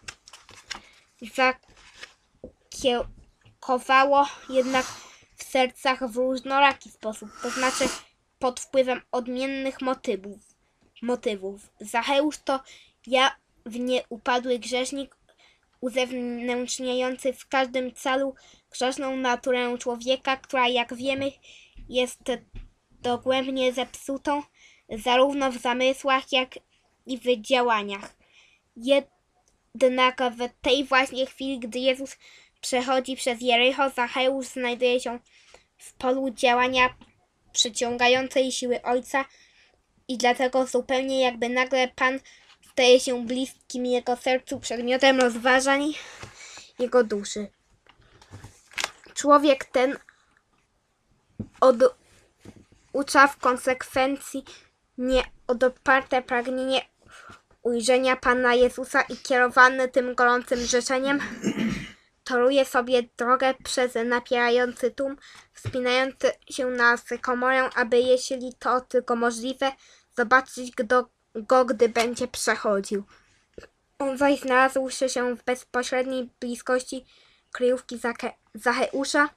zakiełkowało jednak w sercach w różnoraki sposób, to znaczy pod wpływem odmiennych motywów. Zacheusz to jawnie upadły grzesznik, uzewnętrzniający w każdym calu grzeszną naturę człowieka, która, jak wiemy, jest dogłębnie zepsutą, zarówno w zamysłach, jak i w działaniach. Jednak w tej właśnie chwili, gdy Jezus przechodzi przez Jericho, Zacheusz znajduje się w polu działania przyciągającej siły Ojca i dlatego zupełnie jakby nagle Pan staje się bliskim jego sercu, przedmiotem rozważań jego duszy. Człowiek ten oducza w konsekwencji nieodoparte pragnienie ujrzenia Pana Jezusa i kierowany tym gorącym życzeniem toruje sobie drogę przez napierający tłum, wspinający się na sykomorę, aby, jeśli to tylko możliwe, zobaczyć go, gdy będzie przechodził. On zaś znalazłszy się w bezpośredniej bliskości kryjówki Zacheusza,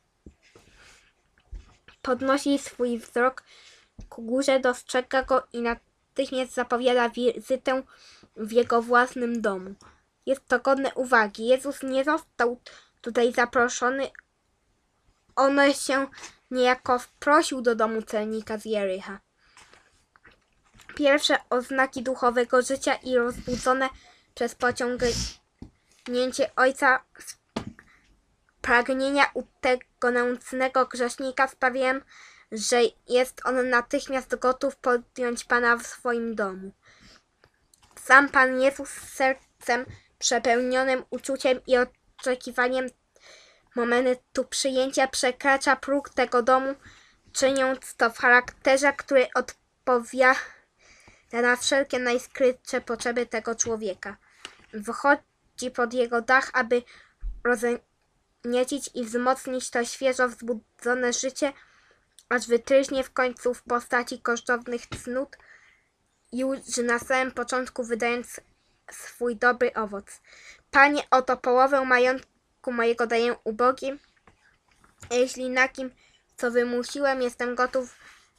podnosi swój wzrok ku górze, dostrzega go i natychmiast zapowiada wizytę w jego własnym domu. Jest to godne uwagi. Jezus nie został tutaj zaproszony. On się niejako wprosił do domu celnika z Jericha. Pierwsze oznaki duchowego życia i rozbudzone przez pociągnięcie Ojca pragnienia u tego nędznego grzesznika sprawiają, że jest on natychmiast gotów podjąć Pana w swoim domu. Sam Pan Jezus z sercem przepełnionym uczuciem i oczekiwaniem momentu przyjęcia przekracza próg tego domu, czyniąc to w charakterze, który odpowiada na wszelkie najskrytsze potrzeby tego człowieka. Wchodzi pod jego dach, aby rozniecić i wzmocnić to świeżo wzbudzone życie, aż wytryśnie w końcu w postaci kosztownych cnót już na samym początku wydając swój dobry owoc. Panie, oto połowę majątku mojego daję ubogim, a jeśli na kim, co wymusiłem, jestem gotów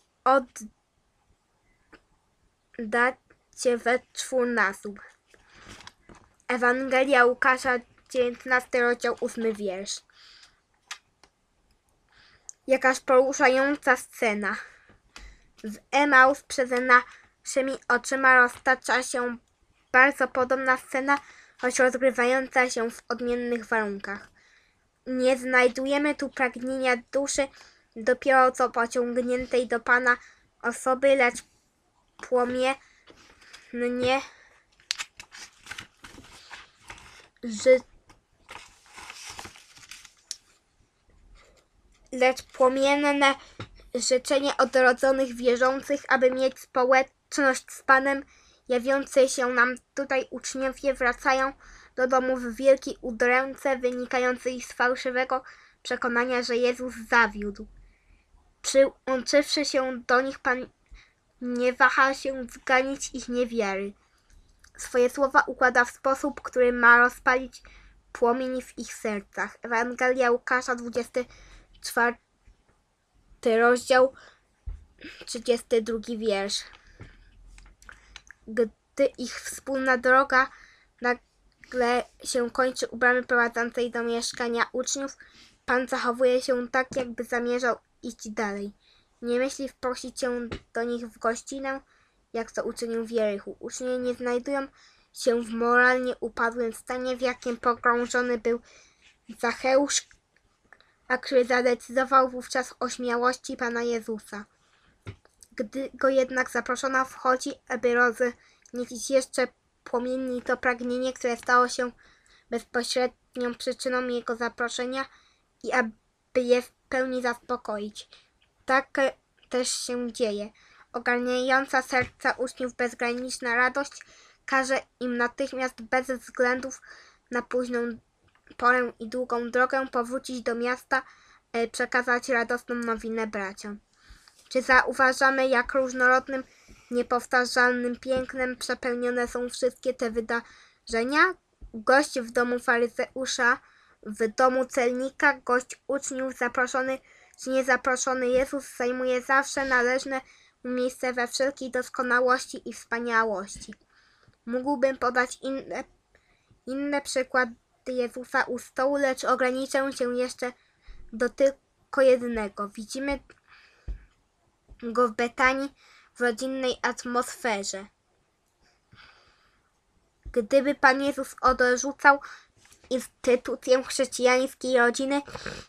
oddać cię we czwórnasób. Ewangelia Łukasza, 19 rozdział, 8 wiersz. Jakaż poruszająca scena. W Emaus przed naszymi oczyma roztacza się bardzo podobna scena, choć rozgrywająca się w odmiennych warunkach. Nie znajdujemy tu pragnienia duszy dopiero co pociągniętej do Pana osoby, lecz płomienne życzenie odrodzonych wierzących, aby mieć społeczność z Panem. Jawiący się nam tutaj uczniowie wracają do domu w wielkiej udręce wynikającej z fałszywego przekonania, że Jezus zawiódł. Przyłączywszy się do nich, Pan nie waha się zganić ich niewiary. Swoje słowa układa w sposób, który ma rozpalić płomień w ich sercach. Ewangelia Łukasza, 24 rozdział, 32 wiersz. Gdy ich wspólna droga nagle się kończy u bramy prowadzącej do mieszkania uczniów, Pan zachowuje się tak, jakby zamierzał iść dalej. Nie myśli wprosić się do nich w gościnę, jak to uczynił w Jerichu. Uczniowie nie znajdują się w moralnie upadłym stanie, w jakim pogrążony był Zacheusz, a który zadecydował wówczas o śmiałości Pana Jezusa. Gdy go jednak zaproszono, wchodzi, aby rozniecić jeszcze płomienniej to pragnienie, które stało się bezpośrednią przyczyną jego zaproszenia i aby je w pełni zaspokoić. Tak też się dzieje. Ogarniająca serca uczniów bezgraniczna radość każe im natychmiast bez względów na późną porę i długą drogę powrócić do miasta, przekazać radosną nowinę braciom. Czy zauważamy, jak różnorodnym, niepowtarzalnym pięknem przepełnione są wszystkie te wydarzenia? Gość w domu faryzeusza, w domu celnika, gość uczniów, zaproszony czy niezaproszony, Jezus zajmuje zawsze należne mu miejsce we wszelkiej doskonałości i wspaniałości. Mógłbym podać inne przykłady Jezusa u stołu, lecz ograniczę się jeszcze do tylko jednego. Widzimy go w Betanii w rodzinnej atmosferze. Gdyby Pan Jezus odrzucał instytucję chrześcijańskiej rodziny,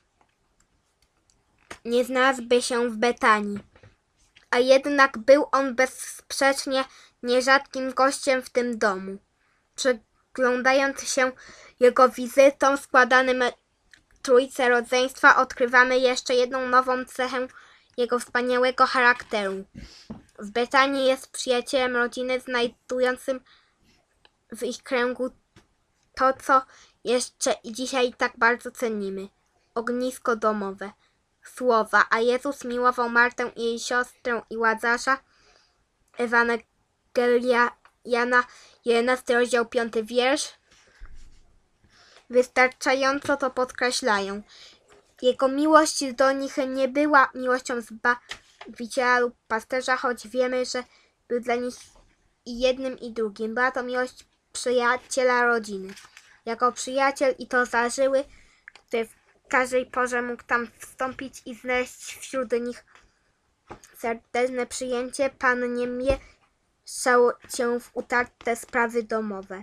nie znalazłby się w Betanii. A jednak był on bezsprzecznie nierzadkim gościem w tym domu. Przyglądając się jego wizytom składanym Trójce Rodzeństwa, odkrywamy jeszcze jedną nową cechę jego wspaniałego charakteru. W Betanii jest przyjacielem rodziny, znajdującym w ich kręgu to, co jeszcze i dzisiaj tak bardzo cenimy. Ognisko domowe. Słowa, a Jezus miłował Martę i jej siostrę i Łazarza. Ewangelia Jana, 11 rozdział, 5 wiersz. Wystarczająco to podkreślają. Jego miłość do nich nie była miłością Zbawiciela lub pasterza, choć wiemy, że był dla nich i jednym i drugim. Była to miłość przyjaciela rodziny. Jako przyjaciel i to zażyły, który w każdej porze mógł tam wstąpić i znaleźć wśród nich serdeczne przyjęcie, Pan nie mieszał się w utarte sprawy domowe.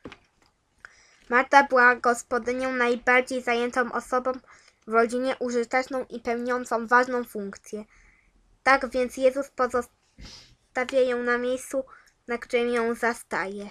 Marta była gospodynią, najbardziej zajętą osobą w rodzinie, użyteczną i pełniącą ważną funkcję. Tak więc Jezus pozostawia ją na miejscu, na którym ją zastaje.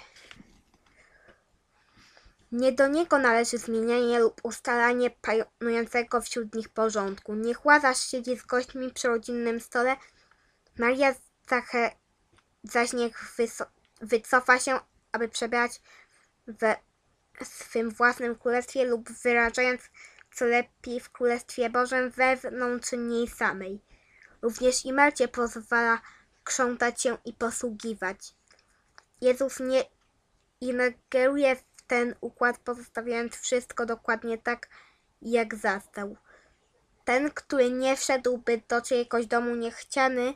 Nie do niego należy zmienianie lub ustalanie panującego wśród nich porządku. Niech Łazarz siedzi z gośćmi przy rodzinnym stole, Maria zaś niech wycofa się, aby przebywać we swym własnym królestwie lub wyrażając co lepiej w Królestwie Bożym wewnątrz niej samej. Również i Marcie pozwala krzątać się i posługiwać. Jezus nie ingeruje w ten układ, pozostawiając wszystko dokładnie tak, jak zastał. Ten, który nie wszedłby do czyjegoś domu niechciany,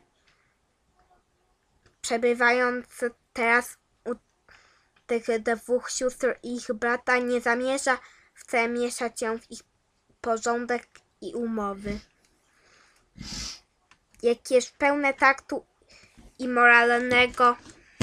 przebywając teraz u tych dwóch sióstr i ich brata, nie zamierza wcale mieszać się w ich porządek i umowy. Jakież pełne taktu i moralnego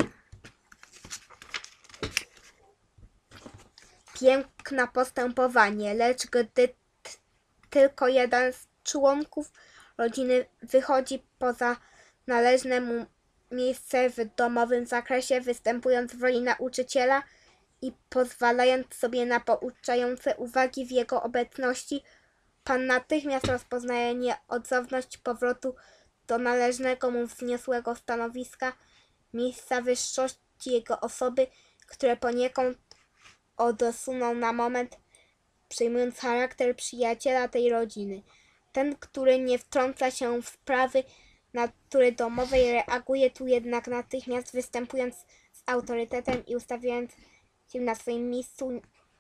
piękna postępowanie, lecz gdy tylko jeden z członków rodziny wychodzi poza należne mu miejsce w domowym zakresie, występując w roli nauczyciela i pozwalając sobie na pouczające uwagi w jego obecności, Pan natychmiast rozpoznaje nieodzowność powrotu do należnego mu wzniosłego stanowiska, miejsca wyższości jego osoby, które poniekąd odsunął na moment, przyjmując charakter przyjaciela tej rodziny. Ten, który nie wtrąca się w sprawy natury domowej, reaguje tu jednak natychmiast, występując z autorytetem i ustawiając się na swoim miejscu,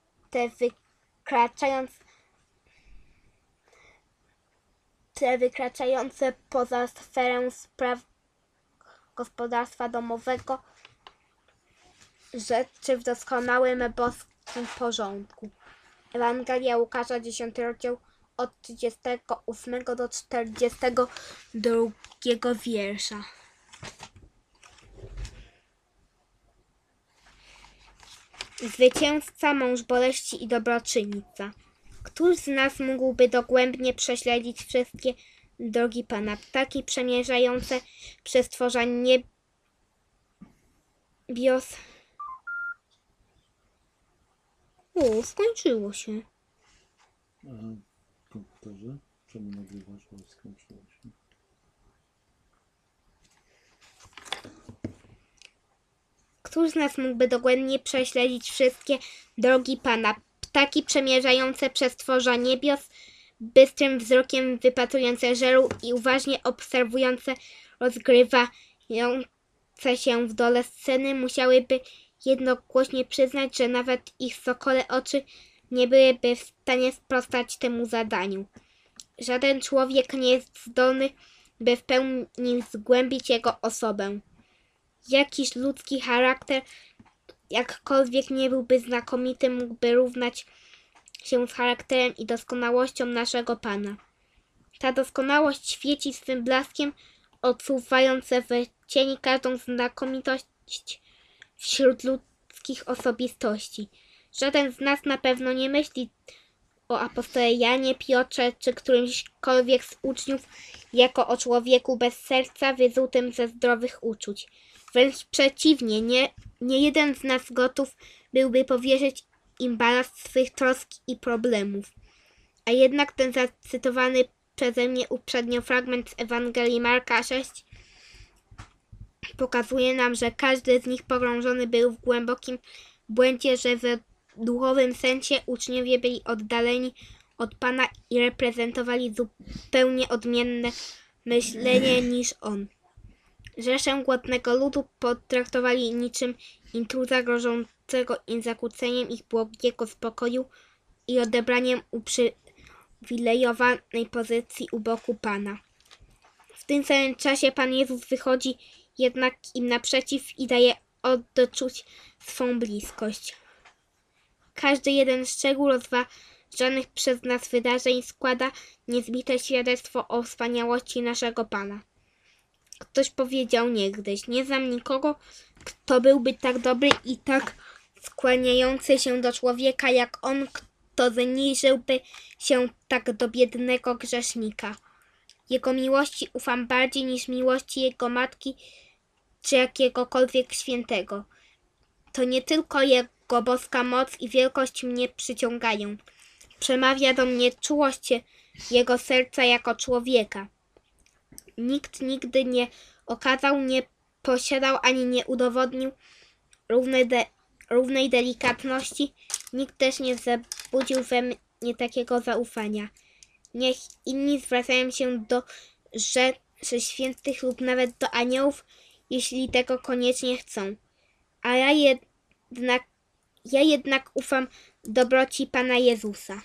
te wykraczające poza sferę spraw gospodarstwa domowego rzeczy w doskonałym boskim porządku. Ewangelia Łukasza, 10 rozdział, od 38 do 42 wiersza. Zwycięzca, mąż boleści i dobroczyńca. Któż z nas mógłby dogłębnie prześledzić wszystkie drogi Pana, ptaki przemierzające przez tworzenie niebios? O, skończyło się. A w komputerze? Czemu nagrywasz, bo skończyło się? Któż z nas mógłby dogłębnie prześledzić wszystkie drogi Pana, ptaki przemierzające przez tworza niebios, bystrym wzrokiem wypatrujące żelu i uważnie obserwujące rozgrywające się w dole sceny, musiałyby jednogłośnie przyznać, że nawet ich sokole oczy nie byłyby w stanie sprostać temu zadaniu. Żaden człowiek nie jest zdolny, by w pełni zgłębić jego osobę. Jakiż ludzki charakter, jakkolwiek nie byłby znakomity, mógłby równać się z charakterem i doskonałością naszego Pana. Ta doskonałość świeci swym blaskiem, odsuwając w cieni każdą znakomitość wśród ludzkich osobistości. Żaden z nas na pewno nie myśli o apostole Janie, Piotrze czy którymśkolwiek z uczniów jako o człowieku bez serca, wyzutym ze zdrowych uczuć. Wręcz przeciwnie, nie jeden z nas gotów byłby powierzyć im balast swych trosk i problemów. A jednak ten zacytowany przeze mnie uprzednio fragment z Ewangelii Marka 6 pokazuje nam, że każdy z nich pogrążony był w głębokim błędzie, że w duchowym sensie uczniowie byli oddaleni od Pana i reprezentowali zupełnie odmienne myślenie niż On. Rzeszę głodnego ludu potraktowali niczym intruza grożącego im zakłóceniem ich błogiego spokoju i odebraniem uprzywilejowanej pozycji u boku Pana. W tym samym czasie Pan Jezus wychodzi jednak im naprzeciw i daje odczuć swą bliskość. Każdy jeden szczegół rozważanych przez nas wydarzeń składa niezbite świadectwo o wspaniałości naszego Pana. Ktoś powiedział niegdyś: nie znam nikogo, kto byłby tak dobry i tak skłaniający się do człowieka jak on, kto zniżyłby się tak do biednego grzesznika. Jego miłości ufam bardziej niż miłości jego matki czy jakiegokolwiek świętego. To nie tylko jego boska moc i wielkość mnie przyciągają. Przemawia do mnie czułość jego serca jako człowieka. Nikt nigdy nie okazał, nie posiadał ani nie udowodnił równej delikatności. Nikt też nie zabudził we mnie takiego zaufania. Niech inni zwracają się do że świętych lub nawet do aniołów, jeśli tego koniecznie chcą. A ja jednak ufam dobroci Pana Jezusa.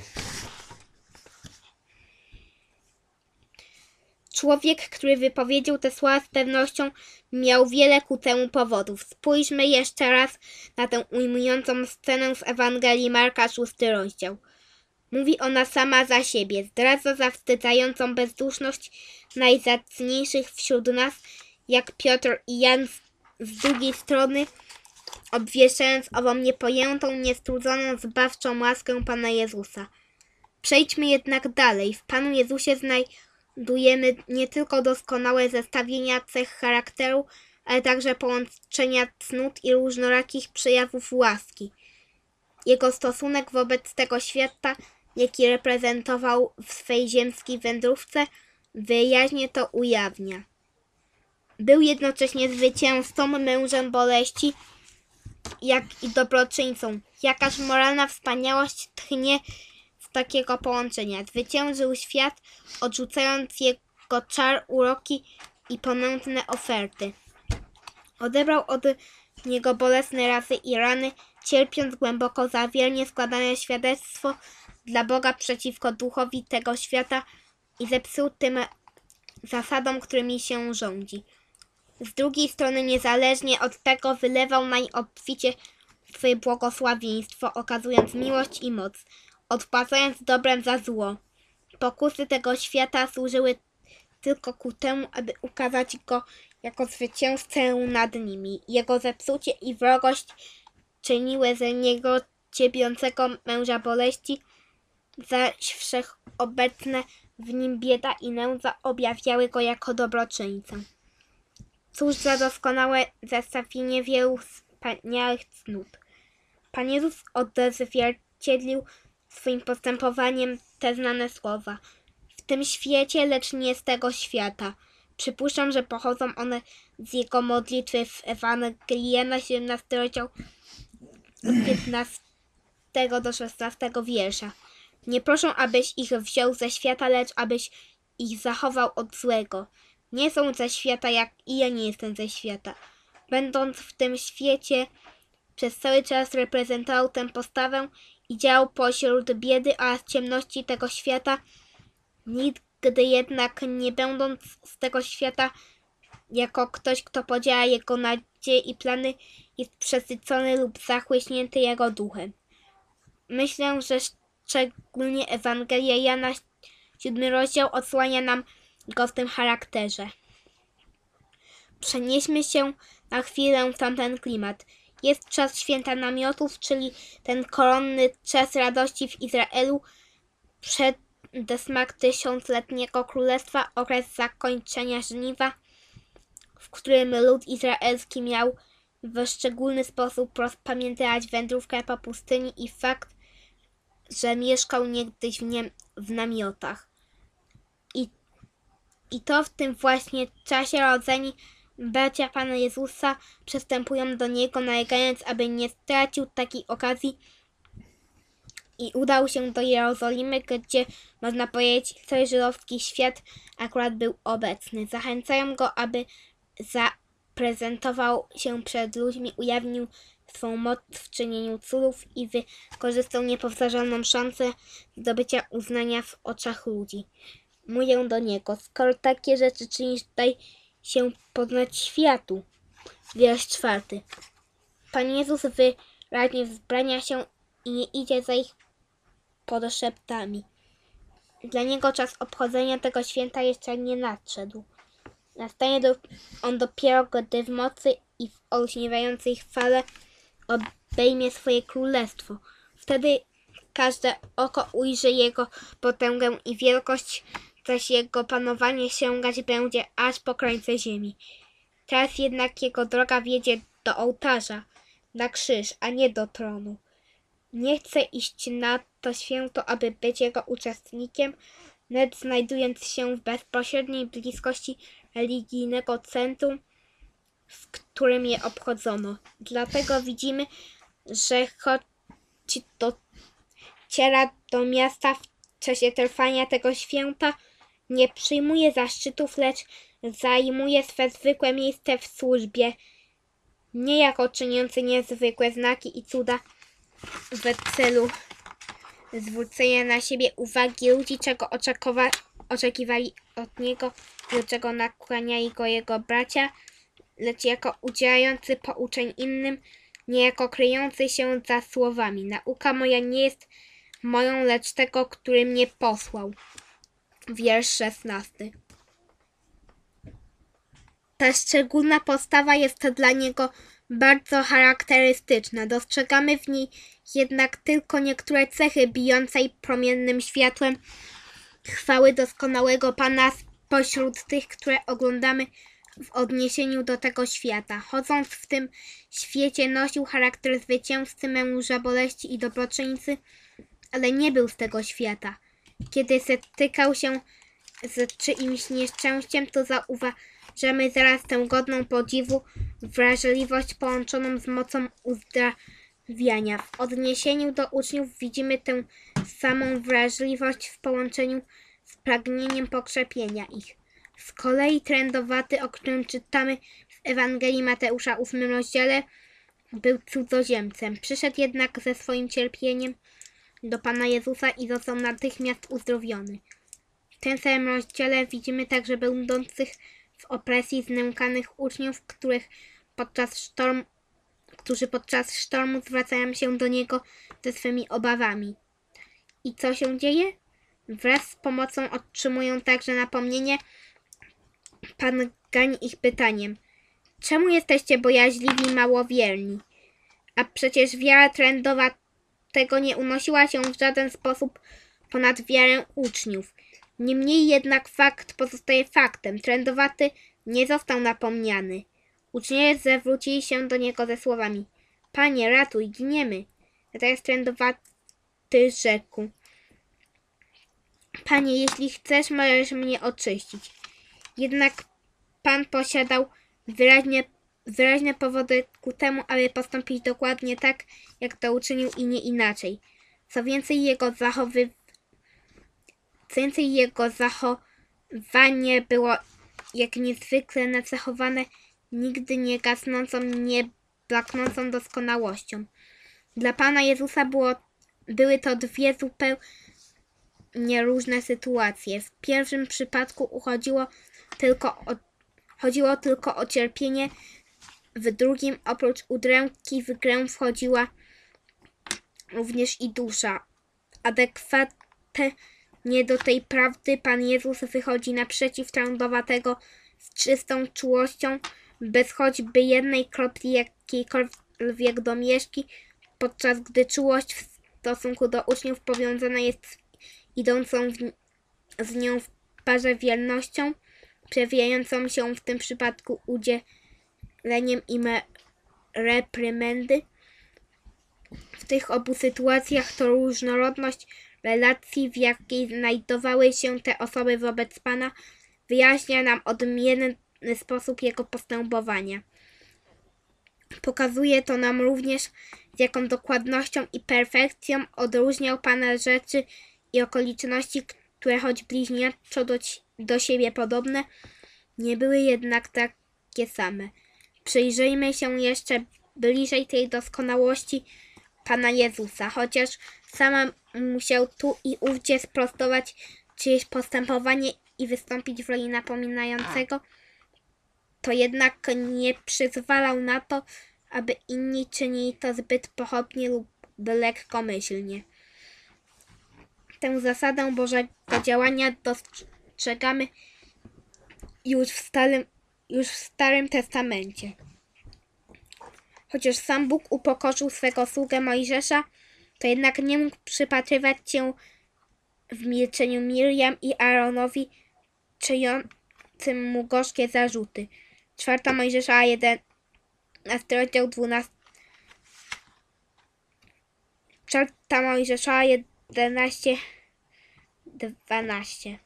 Człowiek, który wypowiedział te słowa z pewnością, miał wiele ku temu powodów. Spójrzmy jeszcze raz na tę ujmującą scenę z Ewangelii Marka, 6 rozdział. Mówi ona sama za siebie, zdradza zawstydzającą bezduszność najzacniejszych wśród nas, jak Piotr i Jan z drugiej strony, obwieszczając ową niepojętą, niestrudzoną, zbawczą łaskę Pana Jezusa. Przejdźmy jednak dalej. W Panu Jezusie znajdujemy nie tylko doskonałe zestawienia cech charakteru, ale także połączenia cnót i różnorakich przejawów łaski. Jego stosunek wobec tego świata, jaki reprezentował w swej ziemskiej wędrówce, wyraźnie to ujawnia. Był jednocześnie zwycięzcą, mężem boleści, jak i dobroczyńcą. Jakaż moralna wspaniałość tchnie z takiego połączenia. Zwyciężył świat, odrzucając jego czar, uroki i ponętne oferty. Odebrał od niego bolesne razy i rany, cierpiąc głęboko za wiernie składane świadectwo dla Boga przeciwko duchowi tego świata i zepsutym zasadom, którymi się rządzi. Z drugiej strony, niezależnie od tego, wylewał nań obficie swoje błogosławieństwo, okazując miłość i moc, odpłacając dobrem za zło. Pokusy tego świata służyły tylko ku temu, aby ukazać go jako zwycięzcę nad nimi. Jego zepsucie i wrogość czyniły z niego cierpiącego męża boleści, zaś wszechobecne w nim bieda i nędza objawiały go jako dobroczyńcę. Cóż za doskonałe zestawienie wielu wspaniałych cnót. Pan Jezus odzwierciedlił swoim postępowaniem te znane słowa. W tym świecie, lecz nie z tego świata. Przypuszczam, że pochodzą one z jego modlitwy w Ewangelii Jana, 17 rozdział od 15 do 16 wiersza. Nie proszę, abyś ich wziął ze świata, lecz abyś ich zachował od złego. Nie są ze świata, jak i ja nie jestem ze świata. Będąc w tym świecie, przez cały czas reprezentował tę postawę i działał pośród biedy oraz ciemności tego świata, nigdy jednak nie będąc z tego świata jako ktoś, kto podziela jego nadzieje i plany, jest przesycony lub zachłyśnięty jego duchem. Myślę, że szczególnie Ewangelia Jana, 7 rozdział, odsłania nam go w tym charakterze. Przenieśmy się na chwilę w tamten klimat. Jest czas święta namiotów, czyli ten koronny czas radości w Izraelu, przedsmak tysiącletniego królestwa, okres zakończenia żniwa, w którym lud izraelski miał w szczególny sposób rozpamiętać wędrówkę po pustyni i fakt, że mieszkał niegdyś w namiotach. I to w tym właśnie czasie rodzeni bracia Pana Jezusa przystępują do Niego, nalegając, aby nie stracił takiej okazji i udał się do Jerozolimy, gdzie, można powiedzieć, cały żydowski świat akurat był obecny. Zachęcają go, aby zaprezentował się przed ludźmi, ujawnił swą moc w czynieniu cudów i wykorzystał niepowtarzalną szansę zdobycia uznania w oczach ludzi. Mówię do niego: skoro takie rzeczy czynisz, daj się poznać światu. Wiersz 4. Pan Jezus wyraźnie wzbrania się i nie idzie za ich podszeptami. Dla niego czas obchodzenia tego święta jeszcze nie nadszedł. Nastanie on dopiero, gdy w mocy i w olśniewającej chwale obejmie swoje królestwo. Wtedy każde oko ujrzy jego potęgę i wielkość, zaś jego panowanie sięgać będzie aż po krańce ziemi. Teraz jednak jego droga wiedzie do ołtarza, na krzyż, a nie do tronu. Nie chce iść na to święto, aby być jego uczestnikiem, lecz znajdując się w bezpośredniej bliskości religijnego centrum, w którym je obchodzono. Dlatego widzimy, że choć dociera do miasta w czasie trwania tego święta, Nie przyjmuje zaszczytów, lecz zajmuje swe zwykłe miejsce w służbie, nie jako czyniący niezwykłe znaki i cuda w celu zwrócenia na siebie uwagi ludzi, czego oczekiwali od niego i do czego nakłaniali go jego bracia, lecz jako udzielający pouczeń innym, nie jako kryjący się za słowami. Nauka moja nie jest moją, lecz tego, który mnie posłał. Wiersz 16. Ta szczególna postawa jest dla niego bardzo charakterystyczna. Dostrzegamy w niej jednak tylko niektóre cechy bijącej promiennym światłem chwały doskonałego Pana spośród tych, które oglądamy w odniesieniu do tego świata. Chodząc w tym świecie, nosił charakter zwycięzcy, męża boleści i dobroczyńcy, ale nie był z tego świata. Kiedy stykał się z czyimś nieszczęściem, to zauważamy zaraz tę godną podziwu wrażliwość połączoną z mocą uzdrawiania. W odniesieniu do uczniów widzimy tę samą wrażliwość w połączeniu z pragnieniem pokrzepienia ich. Z kolei trędowaty, o którym czytamy w Ewangelii Mateusza 8 rozdziale, był cudzoziemcem. Przyszedł jednak ze swoim cierpieniem do Pana Jezusa i został natychmiast uzdrowiony. W tym samym rozdziale widzimy także będących w opresji znękanych uczniów, którzy podczas sztormu zwracają się do niego ze swymi obawami. I co się dzieje? Wraz z pomocą otrzymują także napomnienie. Pan gani ich pytaniem: czemu jesteście bojaźliwi, małowierni? A przecież wiara trędowa tego nie unosiła się w żaden sposób ponad wiarę uczniów. Niemniej jednak fakt pozostaje faktem. Trędowaty nie został napomniany. Uczniowie zwrócili się do niego ze słowami: Panie, ratuj, giniemy. Natomiast trędowaty rzekł: Panie, jeśli chcesz, możesz mnie oczyścić. Jednak Pan posiadał wyraźne powody ku temu, aby postąpić dokładnie tak, jak to uczynił i nie inaczej. Co więcej, jego zachowanie było jak niezwykle nacechowane nigdy nie gasnącą, nie blaknącą doskonałością. Dla Pana Jezusa były to dwie zupełnie różne sytuacje. W pierwszym przypadku chodziło tylko o cierpienie, w drugim oprócz udręki w grę wchodziła również i dusza. Adekwatnie do tej prawdy Pan Jezus wychodzi naprzeciw trędowatego z czystą czułością, bez choćby jednej kropli jakiejkolwiek domieszki, podczas gdy czułość w stosunku do uczniów powiązana jest z idącą z nią w parze wiernością, przewijającą się w tym przypadku udzieleniem im reprymendy. W tych obu sytuacjach to różnorodność relacji, w jakiej znajdowały się te osoby wobec Pana, wyjaśnia nam odmienny sposób jego postępowania. Pokazuje to nam również, z jaką dokładnością i perfekcją odróżniał Pana rzeczy i okoliczności, które choć bliźniaczo do siebie podobne, nie były jednak takie same. Przyjrzyjmy się jeszcze bliżej tej doskonałości Pana Jezusa. Chociaż sam musiał tu i ówdzie sprostować czyjeś postępowanie i wystąpić w roli napominającego, to jednak nie przyzwalał na to, aby inni czynili to zbyt pochopnie lub lekkomyślnie. Tę zasadę Bożego działania dostrzegamy już w Starym Testamencie. Chociaż sam Bóg upokorzył swego sługę Mojżesza, to jednak nie mógł przypatrywać się w milczeniu Mirjam i Aaronowi czyniącym mu gorzkie zarzuty. 4 Mojżesza 11 rozdział 12. 4 Mojżesza 11, 12.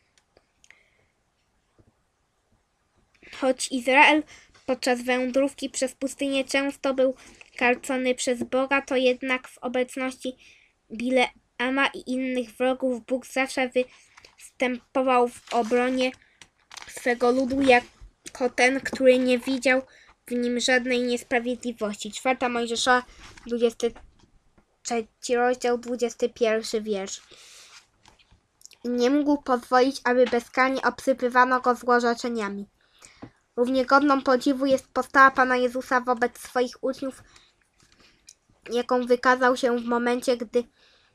Choć Izrael podczas wędrówki przez pustynię często był karcony przez Boga, to jednak w obecności Bileama i innych wrogów Bóg zawsze występował w obronie swego ludu jako ten, który nie widział w nim żadnej niesprawiedliwości. 4 Mojżesza, 23 rozdział, 21 wiersz. Nie mógł pozwolić, aby bezkarnie obsypywano go złorzeczeniami. Równie godną podziwu jest postawa Pana Jezusa wobec swoich uczniów, jaką wykazał się w momencie, gdy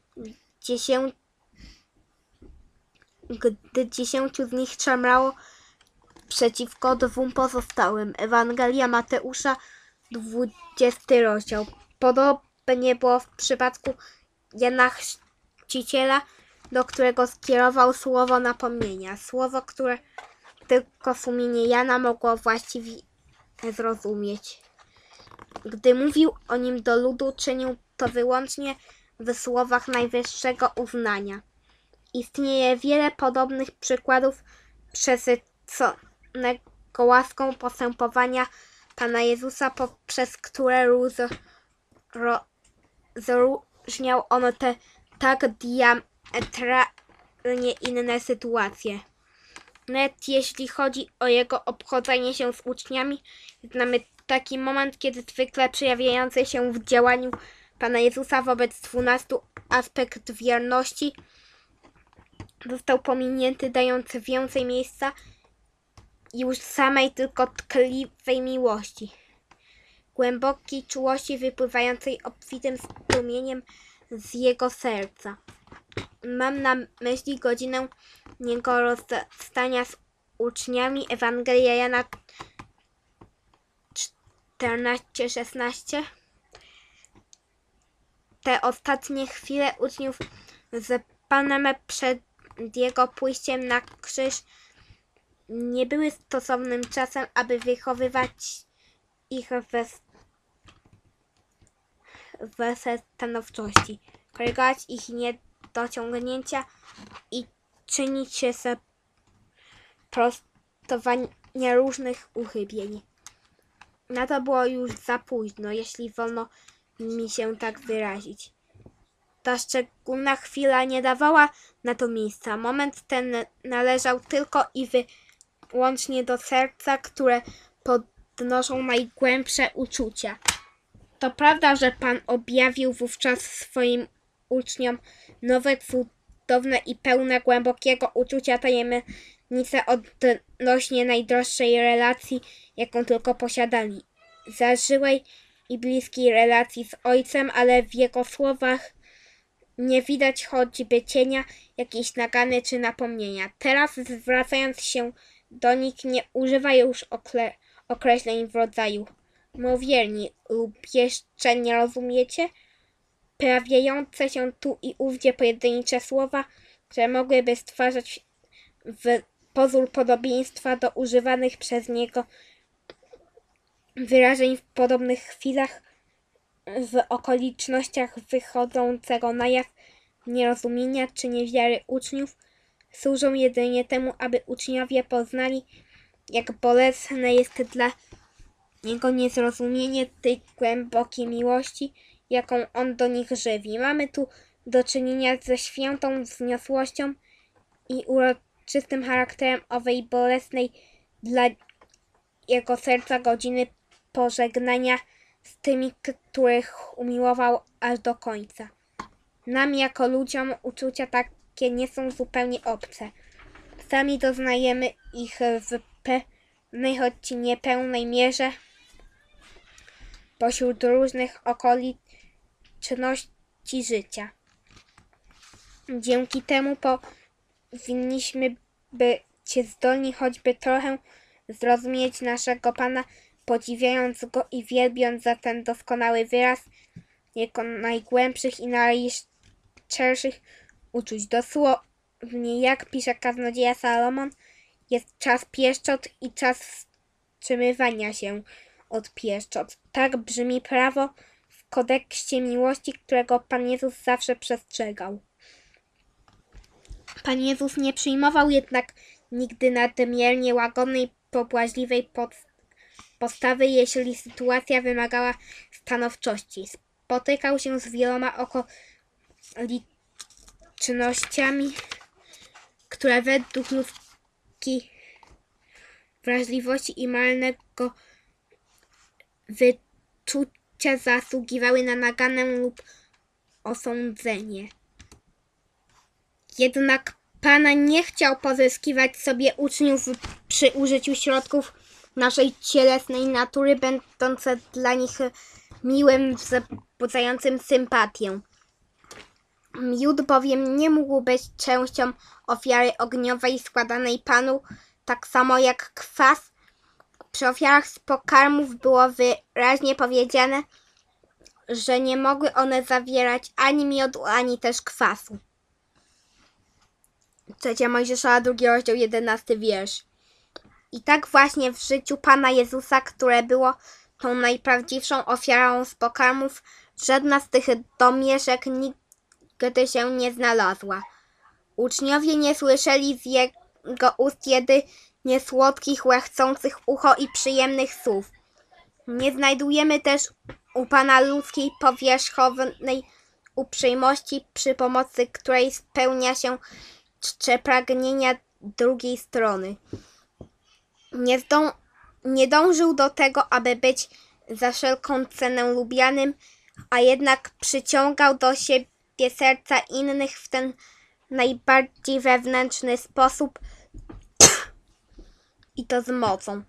10 z nich szemrało przeciwko 2 pozostałym. Ewangelia Mateusza, 20 rozdział. Podobnie było w przypadku Jana Chrzciciela, do którego skierował słowo napomnienia. Słowo, które tylko sumienie Jana mogło właściwie zrozumieć. Gdy mówił o nim do ludu, czynił to wyłącznie w słowach najwyższego uznania. Istnieje wiele podobnych przykładów przesyconego łaską postępowania Pana Jezusa, poprzez które rozróżniał on te tak diametralnie inne sytuacje. Nawet jeśli chodzi o jego obchodzenie się z uczniami, znamy taki moment, kiedy zwykle przejawiający się w działaniu Pana Jezusa wobec 12 aspekt wierności został pominięty, dając więcej miejsca już samej tylko tkliwej miłości, głębokiej czułości wypływającej obfitym strumieniem z jego serca. Mam na myśli godzinę jego rozstania z uczniami. Ewangelia Jana 14:16. Te ostatnie chwile uczniów z Panem przed jego pójściem na krzyż nie były stosownym czasem, aby wychowywać ich we stanowczości, korygować ich niedociągnięcia i czynić się prostowania różnych uchybień. Na to było już za późno, jeśli wolno mi się tak wyrazić. Ta szczególna chwila nie dawała na to miejsca. Moment ten należał tylko i wyłącznie do serca, które podnoszą najgłębsze uczucia. To prawda, że Pan objawił wówczas swoim uczniom nowe, cudowne i pełne głębokiego uczucia tajemnice odnośnie najdroższej relacji, jaką tylko posiadali. Zażyłej i bliskiej relacji z Ojcem, ale w Jego słowach nie widać choćby cienia jakiejś nagany czy napomnienia. Teraz, zwracając się do nich, nie używa już określeń w rodzaju młowierni lub jeszcze nie rozumiecie? Pojawiające się tu i ówdzie pojedyncze słowa, które mogłyby stwarzać w pozór podobieństwa do używanych przez niego wyrażeń w podobnych chwilach, w okolicznościach wychodzącego na jaw nierozumienia czy niewiary uczniów, służą jedynie temu, aby uczniowie poznali, jak bolesne jest dla niego niezrozumienie tej głębokiej miłości, jaką on do nich żywi. Mamy tu do czynienia ze świętą wzniosłością i uroczystym charakterem owej bolesnej dla jego serca godziny pożegnania z tymi, których umiłował aż do końca. Nam jako ludziom uczucia takie nie są zupełnie obce. Sami doznajemy ich w pewnej, choć niepełnej mierze pośród różnych okoliczności życia. Dzięki temu powinniśmy być zdolni choćby trochę zrozumieć naszego Pana, podziwiając Go i wielbiąc za ten doskonały wyraz Jego najgłębszych i najszczerszych uczuć. Dosłownie, jak pisze kaznodzieja Salomon, jest czas pieszczot i czas wstrzymywania się od pieszczot. Tak brzmi prawo w kodeksie miłości, którego Pan Jezus zawsze przestrzegał. Pan Jezus nie przyjmował jednak nigdy nadmiernie łagodnej, pobłażliwej postawy, jeśli sytuacja wymagała stanowczości. Spotykał się z wieloma okolicznościami, które według ludzkiej wrażliwości i moralnego wyczucia zasługiwały na naganę lub osądzenie. Jednak Pana nie chciał pozyskiwać sobie uczniów przy użyciu środków naszej cielesnej natury, będące dla nich miłym, wzbudzającym sympatię. Miód bowiem nie mógł być częścią ofiary ogniowej składanej Panu, tak samo jak kwas. Przy ofiarach z pokarmów było wyraźnie powiedziane, że nie mogły one zawierać ani miodu, ani też kwasu. 3 Mojżeszowa, 2 rozdział, 11 wiersz. I tak właśnie w życiu Pana Jezusa, które było tą najprawdziwszą ofiarą z pokarmów, żadna z tych domieszek nigdy się nie znalazła. Uczniowie nie słyszeli z jego ust jedynie słodkich, łechcących ucho i przyjemnych słów. Nie znajdujemy też u Pana ludzkiej powierzchownej uprzejmości, przy pomocy której spełnia się czcze pragnienia drugiej strony. Nie dążył do tego, aby być za wszelką cenę lubianym, a jednak przyciągał do siebie serca innych w ten najbardziej wewnętrzny sposób i to z mocą.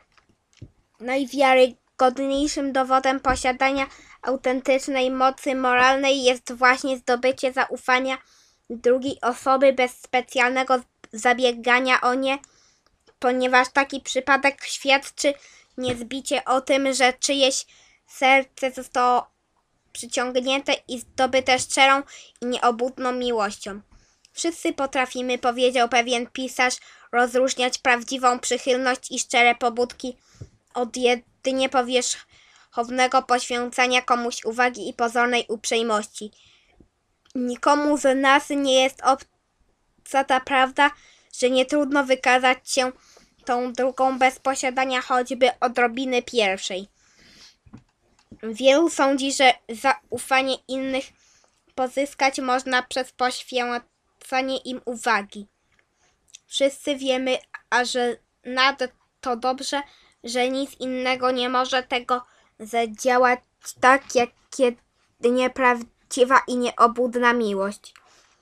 Najwiarygodniejszym dowodem posiadania autentycznej mocy moralnej jest właśnie zdobycie zaufania drugiej osoby bez specjalnego zabiegania o nie, ponieważ taki przypadek świadczy niezbicie o tym, że czyjeś serce zostało przyciągnięte i zdobyte szczerą i nieobłudną miłością. Wszyscy potrafimy, powiedział pewien pisarz, rozróżniać prawdziwą przychylność i szczere pobudki od jedynie powierzchownego poświęcania komuś uwagi i pozornej uprzejmości. Nikomu z nas nie jest obca ta prawda, że nie trudno wykazać się tą drugą bez posiadania choćby odrobiny pierwszej. Wielu sądzi, że zaufanie innych pozyskać można przez poświęcanie im uwagi. Wszyscy wiemy, a że nadto dobrze, że nic innego nie może tego zadziałać tak, jak jedynie prawdziwa i nieobłudna miłość.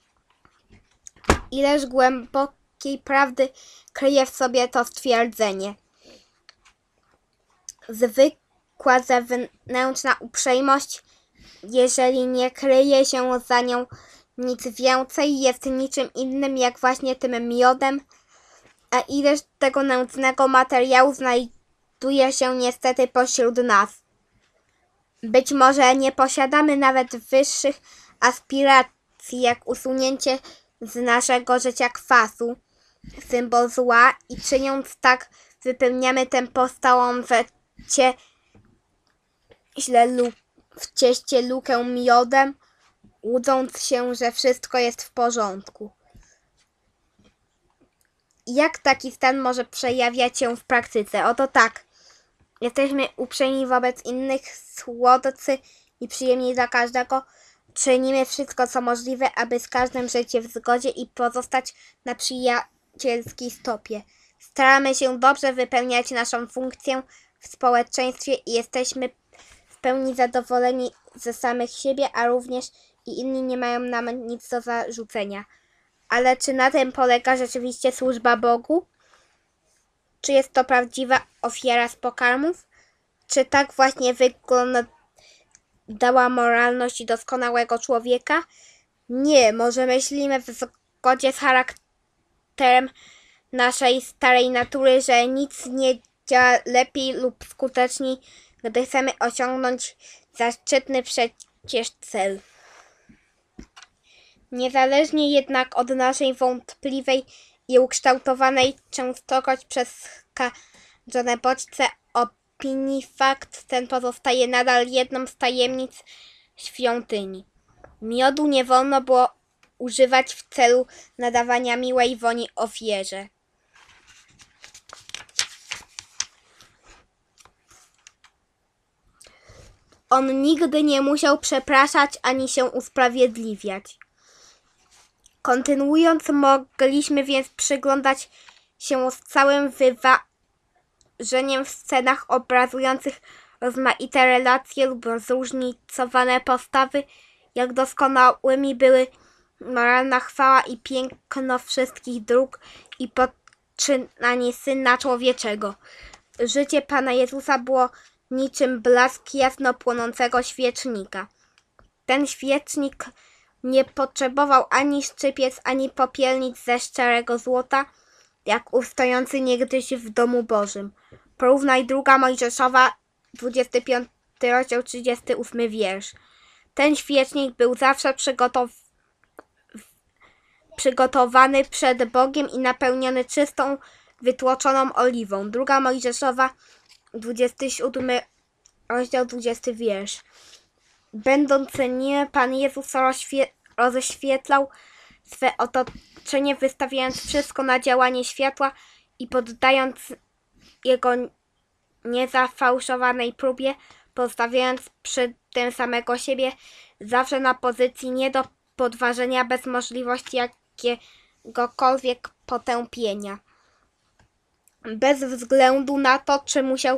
Ileż głębokiej prawdy kryje w sobie to stwierdzenie. Zwykła zewnętrzna uprzejmość, jeżeli nie kryje się za nią nic więcej, jest niczym innym jak właśnie tym miodem, a ileż tego nędznego materiału znajduje się niestety pośród nas. Być może nie posiadamy nawet wyższych aspiracji, jak usunięcie z naszego życia kwasu, symbol zła, i czyniąc tak wypełniamy tę powstałą w cieście lukę miodem, łudząc się, że wszystko jest w porządku. Jak taki stan może przejawiać się w praktyce? Oto tak. Jesteśmy uprzejmi wobec innych, słodcy i przyjemni dla każdego. Czynimy wszystko, co możliwe, aby z każdym żyć w zgodzie i pozostać na przyjacielskiej stopie. Staramy się dobrze wypełniać naszą funkcję w społeczeństwie i jesteśmy w pełni zadowoleni ze samych siebie, a również i inni nie mają nam nic do zarzucenia. Ale czy na tym polega rzeczywiście służba Bogu? Czy jest to prawdziwa ofiara z pokarmów? Czy tak właśnie wyglądała moralność doskonałego człowieka? Nie, może myślimy w zgodzie z charakterem naszej starej natury, że nic nie działa lepiej lub skuteczniej, gdy chcemy osiągnąć zaszczytny przecież cel. Niezależnie jednak od naszej wątpliwej i ukształtowanej częstokroć przez skażone bodźce opinii, fakt ten pozostaje nadal jedną z tajemnic świątyni. Miodu nie wolno było używać w celu nadawania miłej woni ofierze. On nigdy nie musiał przepraszać ani się usprawiedliwiać. Kontynuując, mogliśmy więc przyglądać się z całym wyważeniem w scenach obrazujących rozmaite relacje lub zróżnicowane postawy, jak doskonałymi były moralna chwała i piękno wszystkich dróg i poczynanie Syna Człowieczego. Życie Pana Jezusa było niczym blask jasno płonącego świecznika. Ten świecznik nie potrzebował ani szczypiec, ani popielnic ze szczerego złota, jak stojący niegdyś w domu Bożym. Porównaj 2 Mojżeszowa, 25 rozdział, 38 wiersz. Ten świecznik był zawsze przygotowany przed Bogiem i napełniony czystą, wytłoczoną oliwą. 2 Mojżeszowa, 27 rozdział, 20 wiersz. Będąc nim, Pan Jezus rozświetlał swe otoczenie, wystawiając wszystko na działanie światła i poddając jego niezafałszowanej próbie, postawiając przy tym samego siebie zawsze na pozycji nie do podważenia, bez możliwości jakiegokolwiek potępienia. Bez względu na to, czy musiał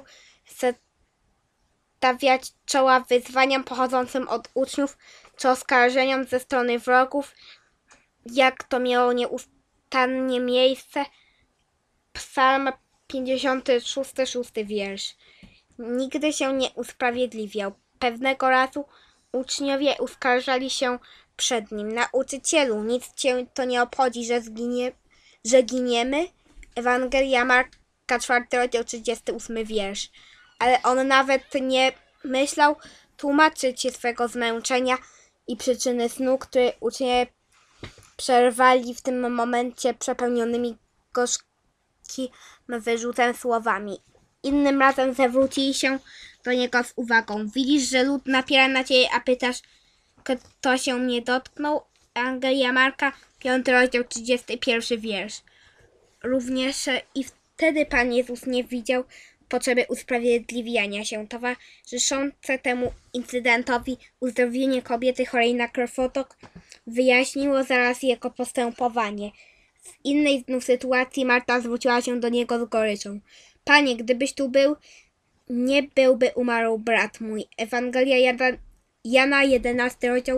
stawiać czoła wyzwaniom pochodzącym od uczniów, czy oskarżeniom ze strony wrogów, jak to miało nieustannie miejsce. Psalm 56, 6 wiersz. Nigdy się nie usprawiedliwiał. Pewnego razu uczniowie uskarżali się przed nim. Nauczycielu, nic cię to nie obchodzi, że giniemy? Ewangelia Marka, 4 rozdział, 38 wiersz. Ale on nawet nie myślał tłumaczyć swego zmęczenia i przyczyny snu, które uczniowie przerwali w tym momencie przepełnionymi gorzkim wyrzutem słowami. Innym razem zwrócili się do niego z uwagą. Widzisz, że lud napiera na ciebie, a pytasz, kto się mnie dotknął? Ewangelia Marka, 5 rozdział, 31 wiersz. Również i wtedy Pan Jezus nie widział potrzeby usprawiedliwiania się. Towarzyszące temu incydentowi uzdrowienie kobiety chorej na krwotok wyjaśniło zaraz jego postępowanie. W innej znów sytuacji Marta zwróciła się do niego z goryczą. Panie, gdybyś tu był, nie byłby umarł brat mój. Ewangelia Jana, 11 rozdział,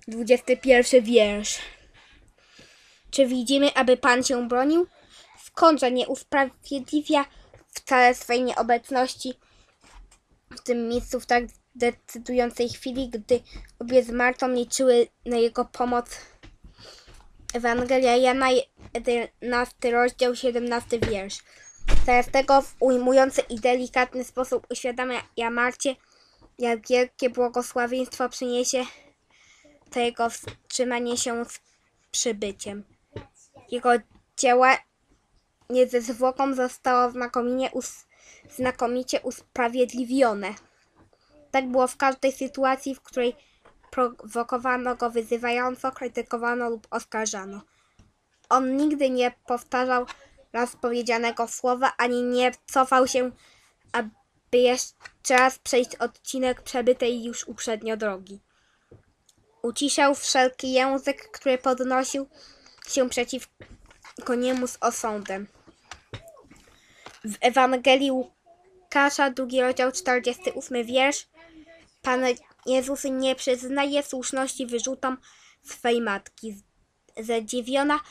21 wiersz. Czy widzimy, aby Pan się bronił? Skądże nie usprawiedliwia wcale swej nieobecności w tym miejscu w tak decydującej chwili, gdy obie z Martą liczyły na jego pomoc. Ewangelia Jana, 11 rozdział, 17 wiersz. Zamiast tego w ujmujący i delikatny sposób uświadamia Marcie, jak wielkie błogosławieństwo przyniesie to jego wstrzymanie się z przybyciem. Jego działanie ze zwłoką zostało znakomicie usprawiedliwione. Tak było w każdej sytuacji, w której prowokowano go wyzywająco, krytykowano lub oskarżano. On nigdy nie powtarzał raz powiedzianego słowa, ani nie cofał się, aby jeszcze raz przejść odcinek przebytej już uprzednio drogi. Uciszał wszelki język, który podnosił się przeciwko niemu z osądem. W Ewangelii Łukasza, 2 rozdział, 48 wiersz, Pan Jezus nie przyznaje słuszności wyrzutom swej matki. Zadziwiona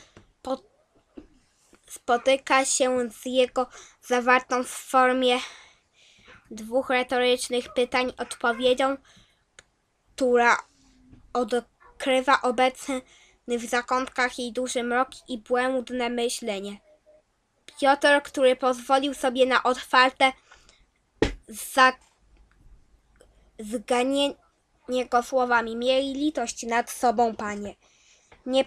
spotyka się z jego zawartą w formie 2 retorycznych pytań odpowiedzią, która odkrywa obecny w zakątkach jej duszy mrok i błędne myślenie. Piotr, który pozwolił sobie na otwarte zganienie go słowami: miej litość nad sobą, Panie. Nie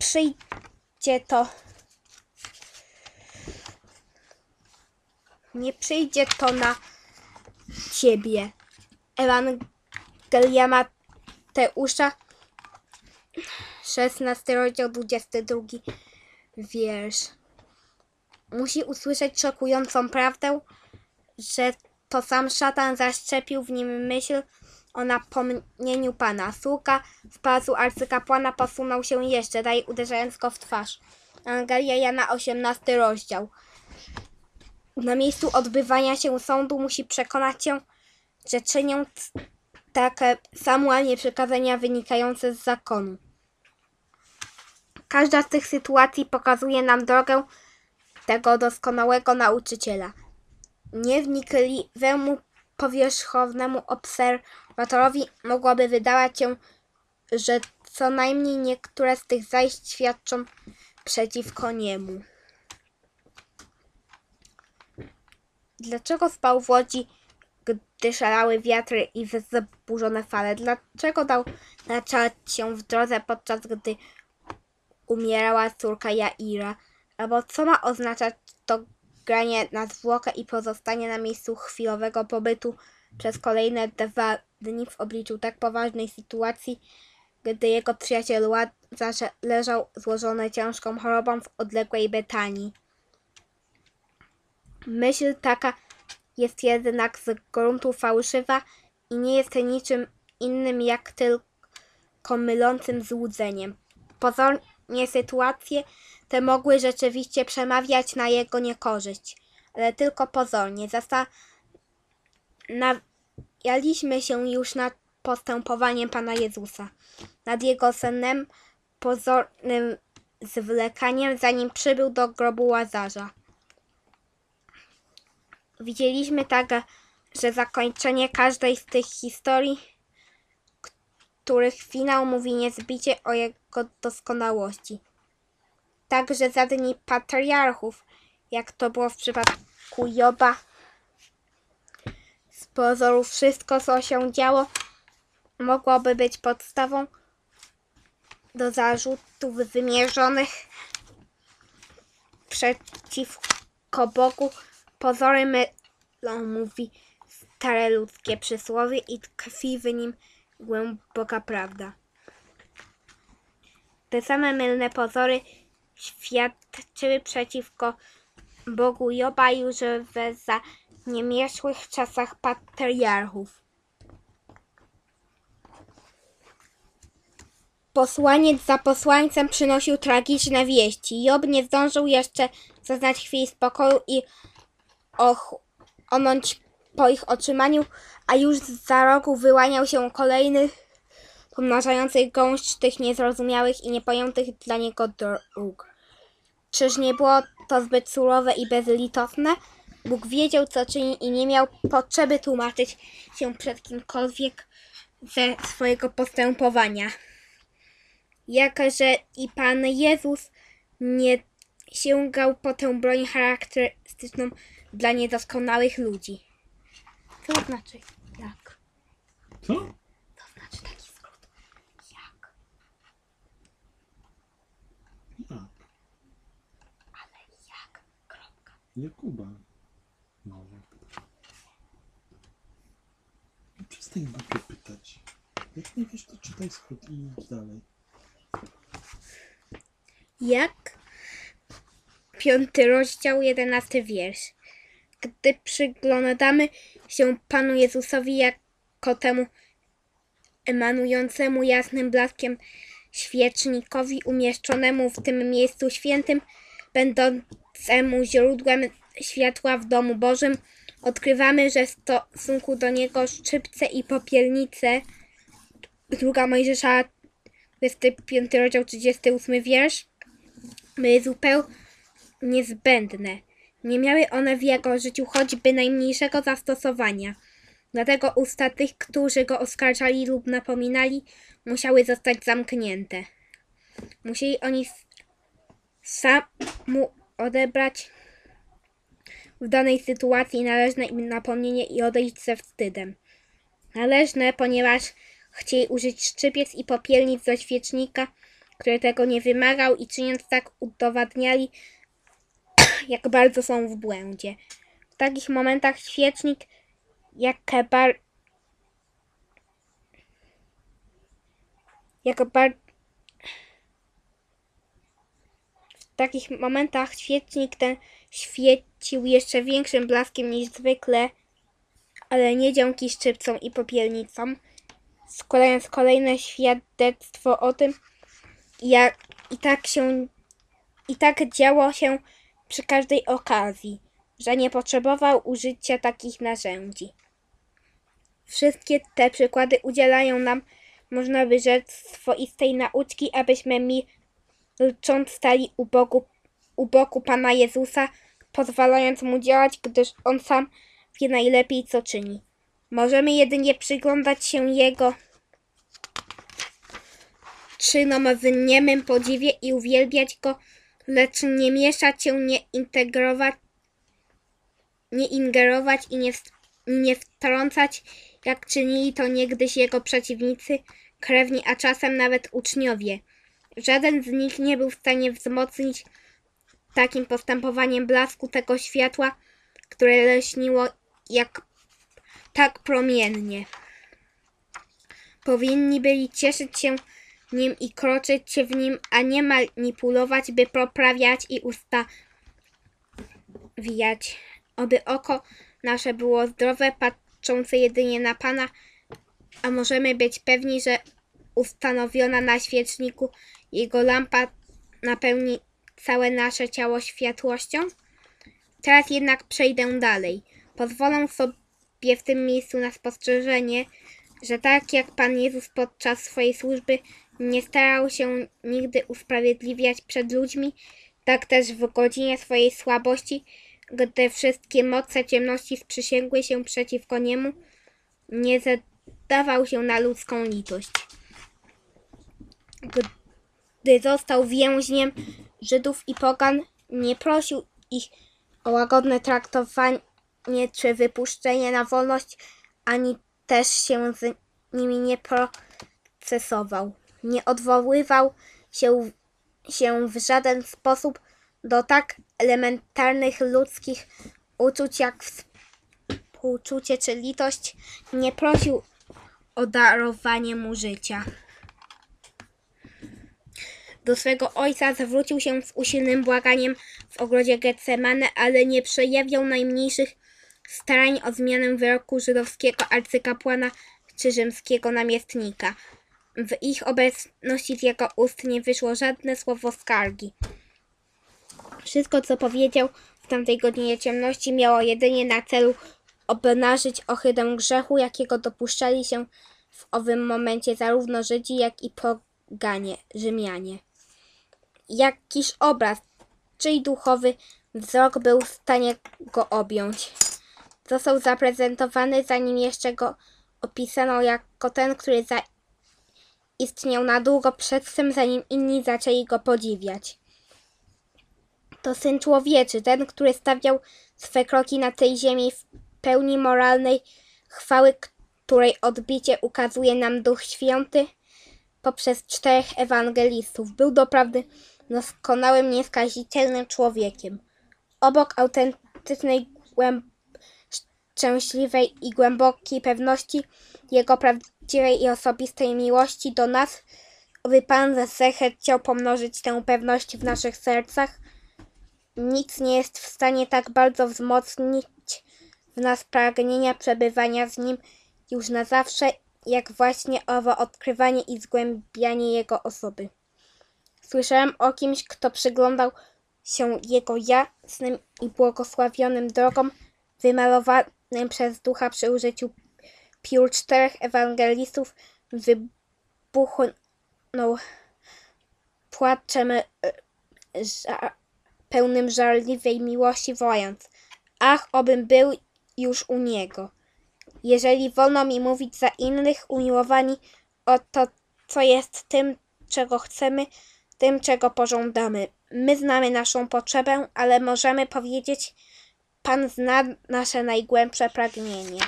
przyjdzie to na ciebie. Ewangelia Mateusza, 16 rozdział, 22 wiersz. Musi usłyszeć szokującą prawdę, że to sam szatan zaszczepił w nim myśl, o napomnieniu Pana. Sługa z pałacu arcykapłana posunął się jeszcze dalej, uderzając go w twarz. Ewangelia Jana, 18 rozdział. Na miejscu odbywania się sądu musi przekonać się, że czynią takie samualnie przykazania wynikające z zakonu. Każda z tych sytuacji pokazuje nam drogę tego doskonałego nauczyciela. Niewnikliwemu, powierzchownemu obserwatorowi mogłoby wydawać się, że co najmniej niektóre z tych zajść świadczą przeciwko niemu. Dlaczego spał w łodzi, gdy szalały wiatry i zaburzone fale? Dlaczego dał naczać się w drodze, podczas gdy umierała córka Jaira? Albo co ma oznaczać to granie na zwłokę i pozostanie na miejscu chwilowego pobytu przez kolejne 2 dni w obliczu tak poważnej sytuacji, gdy jego przyjaciel Łazarz leżał złożony ciężką chorobą w odległej Betanii? Myśl taka jest jednak z gruntu fałszywa i nie jest niczym innym jak tylko mylącym złudzeniem. Pozornie sytuacje te mogły rzeczywiście przemawiać na jego niekorzyść, ale tylko pozornie. Zastanawialiśmy się już nad postępowaniem Pana Jezusa, nad jego sennem, pozornym zwlekaniem, zanim przybył do grobu Łazarza. Widzieliśmy także, że zakończenie każdej z tych historii, których finał mówi niezbicie o jego doskonałości. Także za dni patriarchów, jak to było w przypadku Joba, z pozoru wszystko, co się działo, mogłoby być podstawą do zarzutów wymierzonych przeciwko Bogu. Pozory mylą, mówi stare ludzkie przysłowie, i tkwi w nim głęboka prawda. Te same mylne pozory świadczyły przeciwko Bogu Joba już w zaniemieszłych czasach patriarchów. Posłaniec za posłańcem przynosił tragiczne wieści. Job nie zdążył jeszcze zaznać chwili spokoju i ochłonąć po ich otrzymaniu, a już za rogu wyłaniał się kolejny, pomnażający gąszcz tych niezrozumiałych i niepojętych dla niego dróg. Czyż nie było to zbyt surowe i bezlitosne? Bóg wiedział, co czyni i nie miał potrzeby tłumaczyć się przed kimkolwiek ze swojego postępowania. Jakże i Pan Jezus nie sięgał po tę broń charakterystyczną dla niedoskonałych ludzi. Co to znaczy jak? Co? To znaczy taki skrót. Jak? Jak? Ale jak? Kropka. Jakuba. No, jak? No, przestań głupio pytać. Jak nie wiesz, to czytaj skrót i idź dalej. Jak? 5 rozdział, 11 wiersz. Gdy przyglądamy się Panu Jezusowi jako temu emanującemu jasnym blaskiem świecznikowi umieszczonemu w tym miejscu świętym, będącemu źródłem światła w domu Bożym, odkrywamy, że w stosunku do niego szczypce i popielnice, 2 Mojżesza, 25 rozdział, 38 wiersz, były zupełnie zbędne. Nie miały one w jego życiu choćby najmniejszego zastosowania. Dlatego usta tych, którzy go oskarżali lub napominali, musiały zostać zamknięte. Musieli oni samu odebrać w danej sytuacji należne im napomnienie i odejść ze wstydem. Należne, ponieważ chcieli użyć szczypiec i popielnic ze świecznika, który tego nie wymagał, i czyniąc tak udowadniali, jak bardzo są w błędzie. W takich momentach świecznik, w takich momentach świecznik ten świecił jeszcze większym blaskiem niż zwykle, ale nie dzięki szczypcom i popielnicom, składając kolejne świadectwo o tym, jak i tak działo się przy każdej okazji, że nie potrzebował użycia takich narzędzi. Wszystkie te przykłady udzielają nam, można by rzec, swoistej nauczki, abyśmy milcząc stali u boku Pana Jezusa, pozwalając Mu działać, gdyż On sam wie najlepiej, co czyni. Możemy jedynie przyglądać się Jego czynom w niemym podziwie i uwielbiać Go, lecz nie mieszać się, nie ingerować i nie wtrącać, jak czynili to niegdyś Jego przeciwnicy, krewni, a czasem nawet uczniowie. Żaden z nich nie był w stanie wzmocnić takim postępowaniem blasku tego światła, które lśniło tak promiennie. Powinni byli cieszyć się nim i kroczyć w nim, a nie manipulować, by poprawiać i ustawiać. Oby oko nasze było zdrowe, patrzące jedynie na Pana, a możemy być pewni, że ustanowiona na świeczniku Jego lampa napełni całe nasze ciało światłością? Teraz jednak przejdę dalej. Pozwolę sobie w tym miejscu na spostrzeżenie, że tak jak Pan Jezus podczas swojej służby nie starał się nigdy usprawiedliwiać przed ludźmi, tak też w godzinie swojej słabości, gdy wszystkie moce ciemności sprzysięgły się przeciwko Niemu, nie zdawał się na ludzką litość. Gdy został więźniem Żydów i pogan, nie prosił ich o łagodne traktowanie czy wypuszczenie na wolność, ani też się z nimi nie procesował. Nie odwoływał się w żaden sposób do tak elementarnych ludzkich uczuć jak współczucie czy litość. Nie prosił o darowanie mu życia. Do swego ojca zwrócił się z usilnym błaganiem w ogrodzie Getsemane, ale nie przejawiał najmniejszych starań o zmianę wyroku żydowskiego arcykapłana czy rzymskiego namiestnika. W ich obecności z jego ust nie wyszło żadne słowo skargi. Wszystko, co powiedział w tamtej godzinie ciemności, miało jedynie na celu obnażyć ohydę grzechu, jakiego dopuszczali się w owym momencie zarówno Żydzi, jak i poganie, Rzymianie. Jakiż obraz, czyj duchowy wzrok był w stanie go objąć? Został zaprezentowany, zanim jeszcze go opisano, jako ten, który zaistniał na długo przed tym, zanim inni zaczęli go podziwiać. To Syn Człowieczy, ten, który stawiał swe kroki na tej ziemi w pełni moralnej chwały, której odbicie ukazuje nam Duch Święty poprzez 4 ewangelistów. Był doprawdy doskonałym, nieskazitelnym człowiekiem. Obok autentycznej, szczęśliwej i głębokiej pewności Jego prawdziwej i osobistej miłości do nas, oby Pan zechciał pomnożyć tę pewność w naszych sercach. Nic nie jest w stanie tak bardzo wzmocnić w nas pragnienia przebywania z Nim już na zawsze, jak właśnie owo odkrywanie i zgłębianie Jego osoby. Słyszałem o kimś, kto przyglądał się Jego jasnym i błogosławionym drogom, wymalowanym przez Ducha przy użyciu piór 4 ewangelistów, wybuchnął płaczem pełnym żarliwej miłości, wołając: ach, obym był już u Niego. Jeżeli wolno mi mówić za innych, umiłowani, oto co jest tym, czego chcemy, tym, czego pożądamy. My znamy naszą potrzebę, ale możemy powiedzieć: Pan zna nasze najgłębsze pragnienie.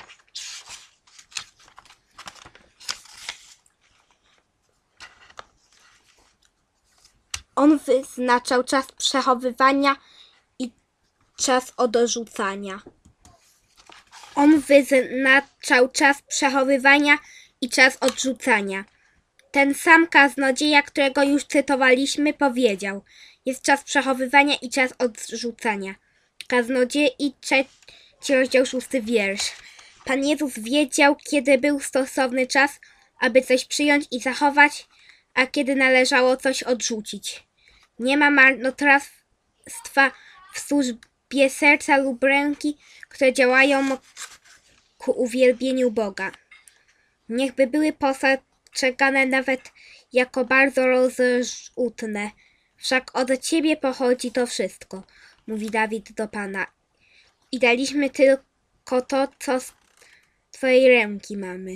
On wyznaczał czas przechowywania i czas odrzucania. On wyznaczał czas przechowywania i czas odrzucania. Ten sam kaznodzieja, którego już cytowaliśmy, powiedział: jest czas przechowywania i czas odrzucania. Kaznodziei, 3 rozdział 6 wiersz. Pan Jezus wiedział, kiedy był stosowny czas, aby coś przyjąć i zachować, a kiedy należało coś odrzucić. Nie ma marnotrawstwa w służbie serca lub ręki, które działają ku uwielbieniu Boga. Niechby były postrzegane nawet jako bardzo rozrzutne. Wszak od Ciebie pochodzi to wszystko, mówi Dawid do Pana. I daliśmy tylko to, co z Twojej ręki mamy.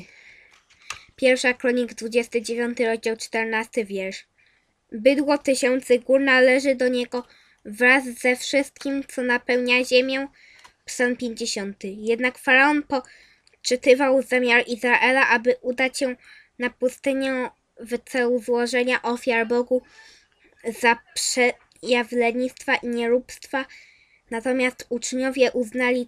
1 Kronik 29, rozdział 14, wiersz. Bydło tysięcy gór należy do niego wraz ze wszystkim, co napełnia ziemię. Psalm 50. Jednak Faraon poczytywał zamiar Izraela, aby udać się na pustynię w celu złożenia ofiar Bogu za przejaw lenistwa i nieróbstwa. Natomiast uczniowie uznali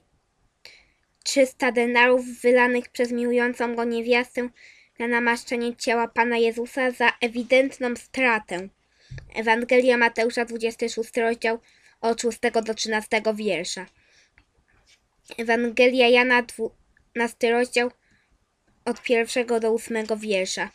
300 denarów wylanych przez miłującą go niewiastę na namaszczenie ciała Pana Jezusa za ewidentną stratę. Ewangelia Mateusza, 26 rozdział, od 6 do 13 wiersza. Ewangelia Jana, 12 rozdział, od 1 do 8 wiersza.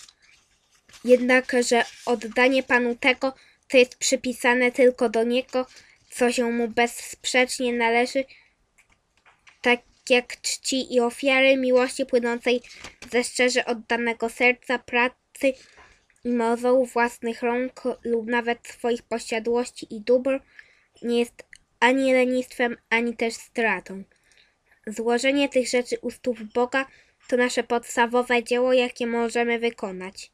Jednakże oddanie Panu tego, co jest przypisane tylko do Niego, co się Mu bezsprzecznie należy, tak jak czci i ofiary miłości płynącej ze szczerze oddanego serca, pracy i mozolów własnych rąk lub nawet swoich posiadłości i dóbr, nie jest ani lenistwem, ani też stratą. Złożenie tych rzeczy u stóp Boga to nasze podstawowe dzieło, jakie możemy wykonać.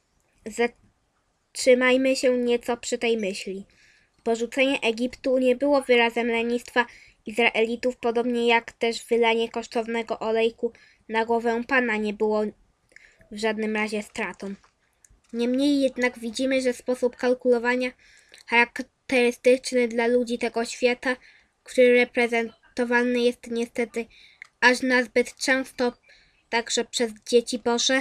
Zatrzymajmy się nieco przy tej myśli. Porzucenie Egiptu nie było wyrazem lenistwa Izraelitów, podobnie jak też wylanie kosztownego olejku na głowę Pana nie było w żadnym razie stratą. Niemniej jednak widzimy, że sposób kalkulowania charakterystyczny dla ludzi tego świata, który reprezentowany jest niestety aż nazbyt często także przez dzieci Boże,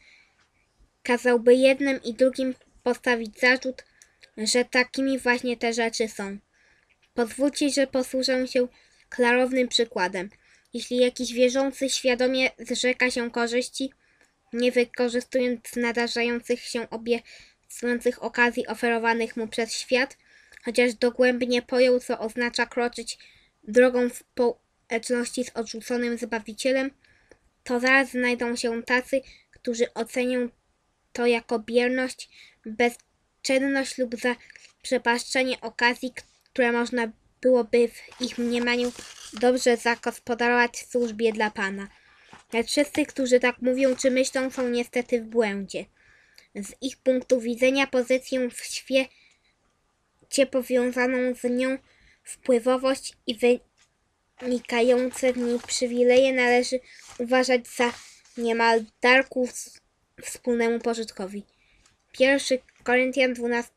kazałby jednym i drugim postawić zarzut, że takimi właśnie te rzeczy są. Pozwólcie, że posłużę się klarownym przykładem. Jeśli jakiś wierzący świadomie zrzeka się korzyści, nie wykorzystując nadarzających się obiecujących okazji oferowanych mu przez świat, chociaż dogłębnie pojął, co oznacza kroczyć drogą w społeczności z odrzuconym Zbawicielem, to zaraz znajdą się tacy, którzy ocenią to jako bierność, bezczynność lub zaprzepaszczenie okazji, które można byłoby w ich mniemaniu dobrze zagospodarować w służbie dla Pana. Lecz wszyscy, którzy tak mówią czy myślą, są niestety w błędzie. Z ich punktu widzenia pozycję w świecie powiązaną z nią wpływowość i wynikające w niej przywileje należy uważać za niemal dar ku wspólnemu pożytkowi. 1 Koryntian 12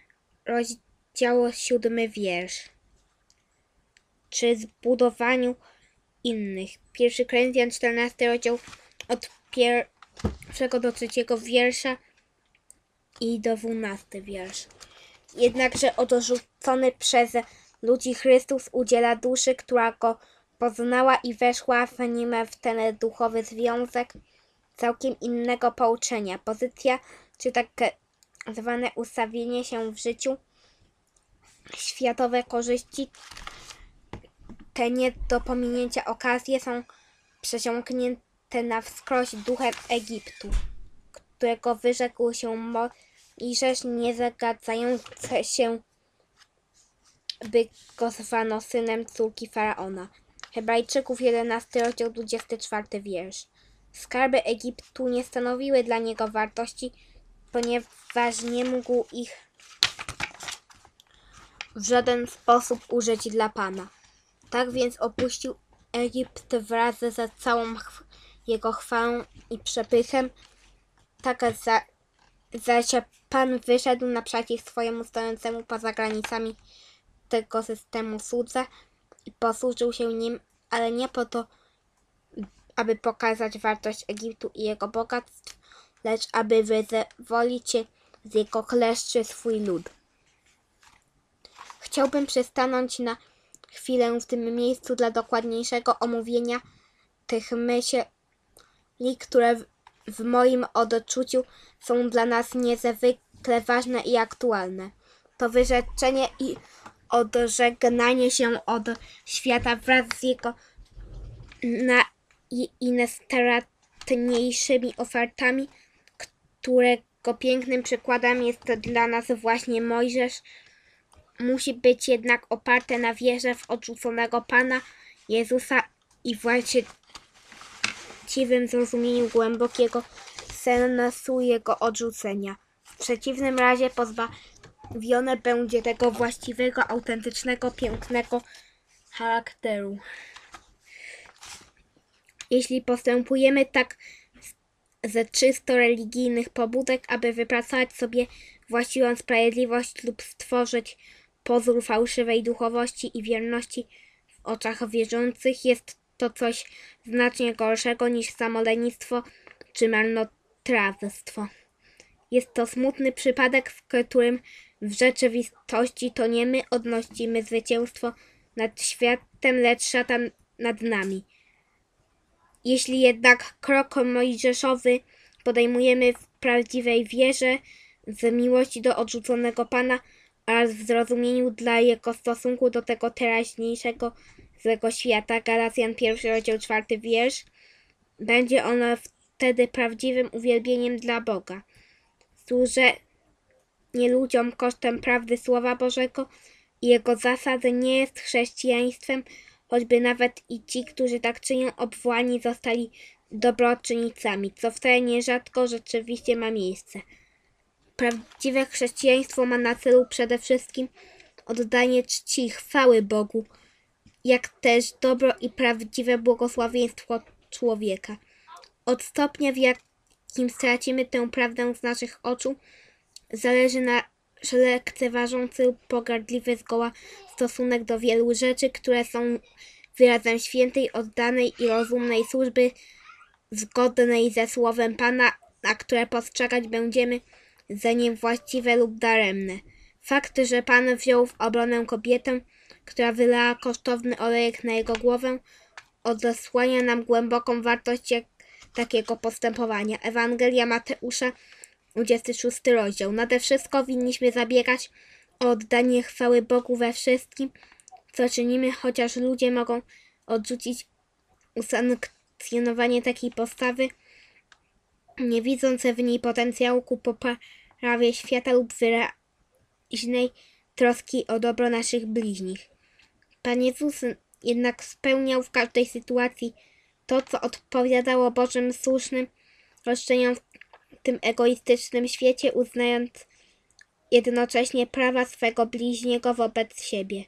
rozdział 7 wiersz. Czy zbudowaniu innych. 1 Koryntian 14 rozdział od 1 do 3 wiersza i do 12 wiersz. Jednakże odrzucony przez ludzi Chrystus udziela duszy, która go poznała i weszła w nim w ten duchowy związek całkiem innego pouczenia. Pozycja, czy tak zwane ustawienie się w życiu, światowe korzyści, te nie do pominięcia okazje są przesiąknięte na wskroś duchem Egiptu, którego wyrzekł się Mojżesz, nie zgadzając się, by go zwano synem córki Faraona. Hebrajczyków 11 rozdział 24 wiersz. Skarby Egiptu nie stanowiły dla niego wartości, ponieważ nie mógł ich w żaden sposób użyć dla Pana. Tak więc opuścił Egipt wraz ze całą jego chwałą i przepychem. Tak zaś Pan wyszedł naprzeciw swojemu stojącemu poza granicami tego systemu słudze i posłużył się nim, ale nie po to, aby pokazać wartość Egiptu i jego bogactw, lecz aby wyzwolić z jego kleszczy swój lud. Chciałbym przystanąć na chwilę w tym miejscu dla dokładniejszego omówienia tych myśli, które w moim odczuciu są dla nas niezwykle ważne i aktualne. To wyrzeczenie i odżegnanie się od świata wraz z jego najistotniejszymi ofertami, którego pięknym przykładem jest dla nas właśnie Mojżesz, musi być jednak oparte na wierze w odrzuconego Pana Jezusa i właściwym zrozumieniu głębokiego sensu Jego odrzucenia. W przeciwnym razie pozbawione będzie tego właściwego, autentycznego, pięknego charakteru. Jeśli postępujemy tak ze czysto religijnych pobudek, aby wypracować sobie właściwą sprawiedliwość lub stworzyć pozór fałszywej duchowości i wierności w oczach wierzących, jest to coś znacznie gorszego niż samolenistwo czy marnotrawstwo. Jest to smutny przypadek, w którym w rzeczywistości to nie my odnosimy zwycięstwo nad światem, lecz szatan nad nami. Jeśli jednak krok mojżeszowy podejmujemy w prawdziwej wierze, z miłości do odrzuconego Pana oraz w zrozumieniu dla Jego stosunku do tego teraźniejszego złego świata, Galacjan 1 rozdział 4 wiersz, będzie ono wtedy prawdziwym uwielbieniem dla Boga. Służenie ludziom kosztem prawdy Słowa Bożego i Jego zasady nie jest chrześcijaństwem, choćby nawet i ci, którzy tak czynią, obwołani zostali dobroczyńcami, co wcale nierzadko rzeczywiście ma miejsce. Prawdziwe chrześcijaństwo ma na celu przede wszystkim oddanie czci i chwały Bogu, jak też dobro i prawdziwe błogosławieństwo człowieka. Od stopnia, w jakim stracimy tę prawdę z naszych oczu, zależy nasz lekceważący lub pogardliwy zgoła stosunek do wielu rzeczy, które są wyrazem świętej, oddanej i rozumnej służby zgodnej ze słowem Pana, na które postrzegać będziemy za niewłaściwe lub daremne. Fakt, że Pan wziął w obronę kobietę, która wylała kosztowny olejek na jego głowę, odesłania nam głęboką wartość takiego postępowania. Ewangelia Mateusza, 26 rozdział. Nade wszystko winniśmy zabiegać o oddanie chwały Bogu we wszystkim, co czynimy, chociaż ludzie mogą odrzucić usankcjonowanie takiej postawy, nie widząc w niej potencjału ku poprawie świata lub wyraźnej troski o dobro naszych bliźnich. Pan Jezus jednak spełniał w każdej sytuacji to, co odpowiadało Bożym słusznym roszczeniom w tym egoistycznym świecie, uznając jednocześnie prawa swego bliźniego wobec siebie.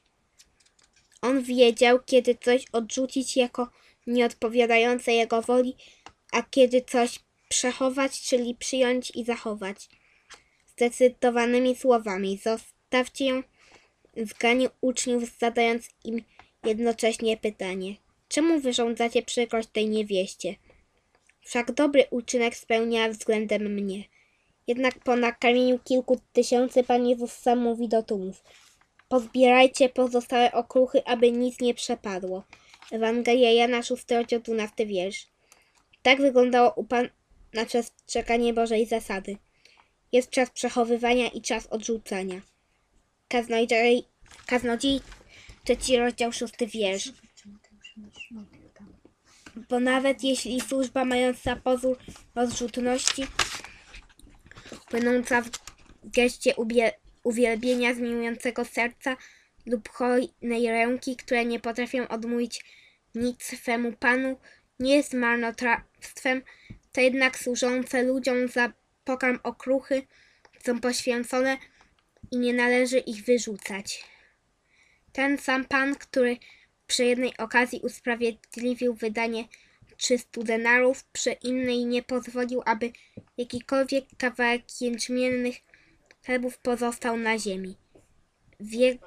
On wiedział, kiedy coś odrzucić jako nieodpowiadające jego woli, a kiedy coś przechować, czyli przyjąć i zachować. Zdecydowanymi słowami: zostawcie ją, zganił uczniów, zadając im jednocześnie pytanie: czemu wyrządzacie przykrość tej niewieście? Wszak dobry uczynek spełniała względem mnie. Jednak po nakarmieniu kilku tysięcy Pan Jezus sam mówi do tłumów: pozbierajcie pozostałe okruchy, aby nic nie przepadło. Ewangelia Jana 6 rozdział 12 wiersz. Tak wyglądało u Pana przestrzeganie Bożej zasady. Jest czas przechowywania i czas odrzucania. Kaznodziei 3 rozdział 6 wiersz. Bo nawet jeśli służba mająca pozór rozrzutności, płynąca w geście uwielbienia z miłującego serca lub hojnej ręki, które nie potrafią odmówić nic swemu Panu, nie jest marnotrawstwem, to jednak służące ludziom za pokarm okruchy są poświęcone i nie należy ich wyrzucać. Ten sam Pan, który przy jednej okazji usprawiedliwił wydanie 300 denarów, przy innej nie pozwolił, aby jakikolwiek kawałek jęczmiennych chlebów pozostał na ziemi. W jego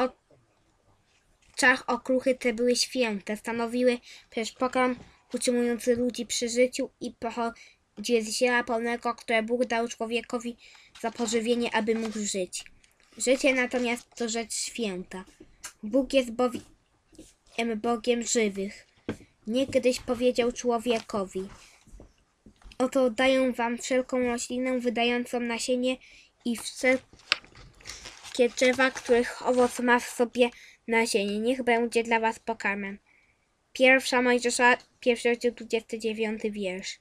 oczach okruchy te były święte, stanowiły przecież pokarm utrzymujący ludzi przy życiu i pochodziły z ziela polnego, które Bóg dał człowiekowi za pożywienie, aby mógł żyć. Życie natomiast to rzecz święta. Bóg jest bowiem Bogiem żywych. Niegdyś powiedział człowiekowi: Oto daję wam wszelką roślinę wydającą nasienie i wszelkie drzewa, których owoc ma w sobie nasienie. Niech będzie dla was pokarmem. Pierwsza Mojżesza, 1 rozdział 29 wiersz.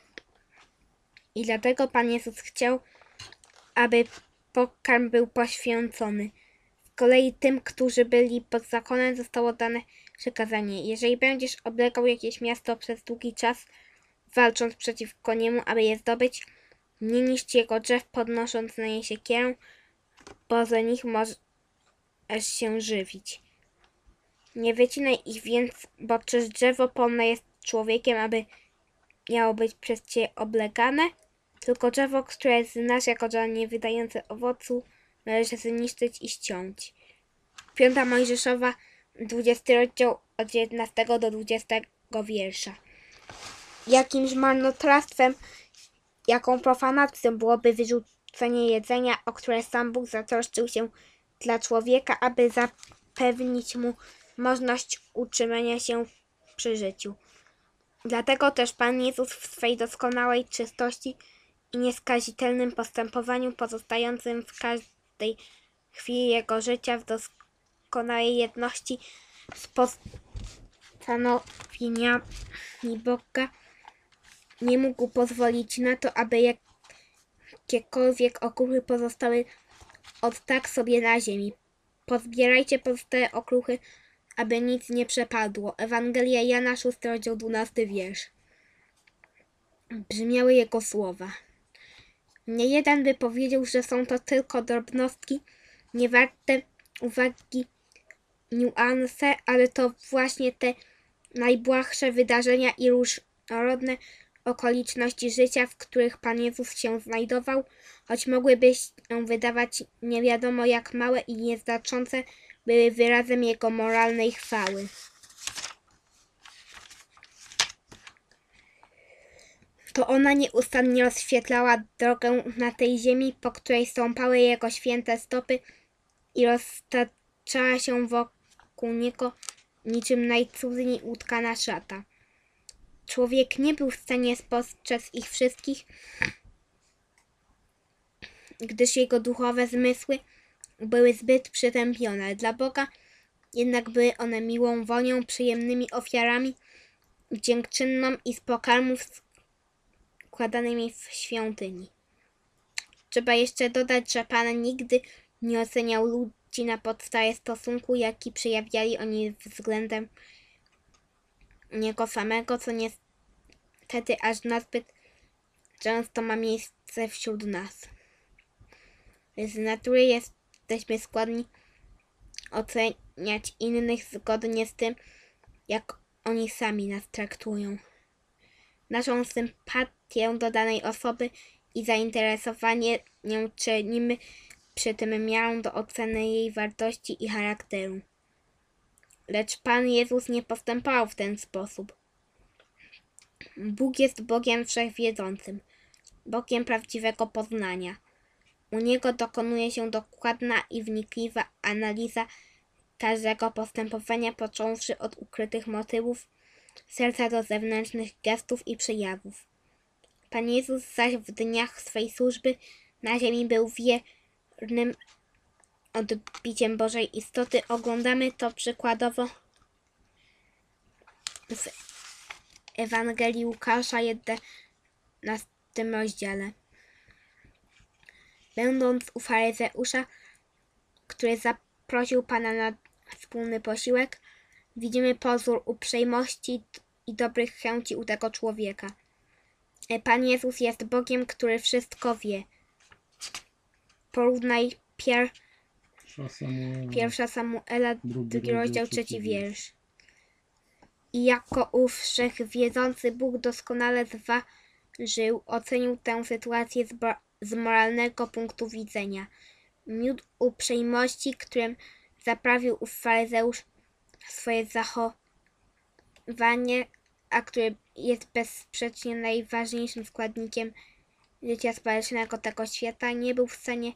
I dlatego Pan Jezus chciał, aby pokarm był poświęcony. Z kolei tym, którzy byli pod zakonem, zostało dane przekazanie. Jeżeli będziesz oblegał jakieś miasto przez długi czas, walcząc przeciwko niemu, aby je zdobyć, nie niszcz jego drzew, podnosząc na nie siekierę, bo z nich możesz się żywić. Nie wycinaj ich więc, bo czyż drzewo polne jest człowiekiem, aby miało być przez ciebie oblegane? Tylko drzewo, które znasz jako drzewo nie wydające owocu, należy zniszczyć i ściąć. 5 Mojżeszowa, 20 rozdział od 11 do 20 wiersza. Jakimś marnotrawstwem, jaką profanacją byłoby wyrzucenie jedzenia, o które sam Bóg zatroszczył się dla człowieka, aby zapewnić mu możliwość utrzymania się przy życiu. Dlatego też Pan Jezus w swej doskonałej czystości i nieskazitelnym postępowaniu pozostającym w każdej chwili jego życia w doskonałej jedności z postanowieniami Boga nie mógł pozwolić na to, aby jakiekolwiek okruchy pozostały od tak sobie na ziemi. Pozbierajcie pozostałe okruchy, aby nic nie przepadło. Ewangelia Jana, 6 rozdział 12 wiersz. Brzmiały jego słowa. Niejeden by powiedział, że są to tylko drobnostki, niewarte uwagi niuanse, ale to właśnie te najbłahsze wydarzenia i różnorodne okoliczności życia, w których Pan Jezus się znajdował, choć mogłyby się wydawać nie wiadomo jak małe i nieznaczące, były wyrazem Jego moralnej chwały. To ona nieustannie rozświetlała drogę na tej ziemi, po której stąpały Jego święte stopy i roztaczała się wokół Niego niczym najcudniej utkana szata. Człowiek nie był w stanie spostrzec ich wszystkich, gdyż jego duchowe zmysły były zbyt przytępione. Dla Boga jednak były one miłą wonią, przyjemnymi ofiarami, dziękczynną i z pokarmów składanymi w świątyni. Trzeba jeszcze dodać, że Pan nigdy nie oceniał ludzi na podstawie stosunku, jaki przejawiali oni względem Niego samego, co niestety aż nazbyt często ma miejsce wśród nas. Z natury jesteśmy skłonni oceniać innych zgodnie z tym, jak oni sami nas traktują. Naszą sympatię do danej osoby i zainteresowanie nią czynimy przy tym miarą do oceny jej wartości i charakteru. Lecz Pan Jezus nie postępował w ten sposób. Bóg jest Bogiem wszechwiedzącym, Bogiem prawdziwego poznania. U Niego dokonuje się dokładna i wnikliwa analiza każdego postępowania, począwszy od ukrytych motywów serca do zewnętrznych gestów i przejawów. Pan Jezus zaś w dniach swej służby na ziemi był wiernym odbiciem Bożej istoty. Oglądamy to przykładowo w Ewangelii Łukasza 11 rozdziale. Będąc u faryzeusza, który zaprosił Pana na wspólny posiłek, widzimy pozór uprzejmości i dobrych chęci u tego człowieka. Pan Jezus jest Bogiem, który wszystko wie. Porównaj 1 Samuela, 2 rozdział, 3 wiersz. I jako ów wszechwiedzący Bóg doskonale zważył, ocenił tę sytuację z moralnego punktu widzenia. Miód uprzejmości, którym zaprawił ów faryzeusz swoje zachowanie, a który jest bezsprzecznie najważniejszym składnikiem życia społecznego tego świata, nie był w stanie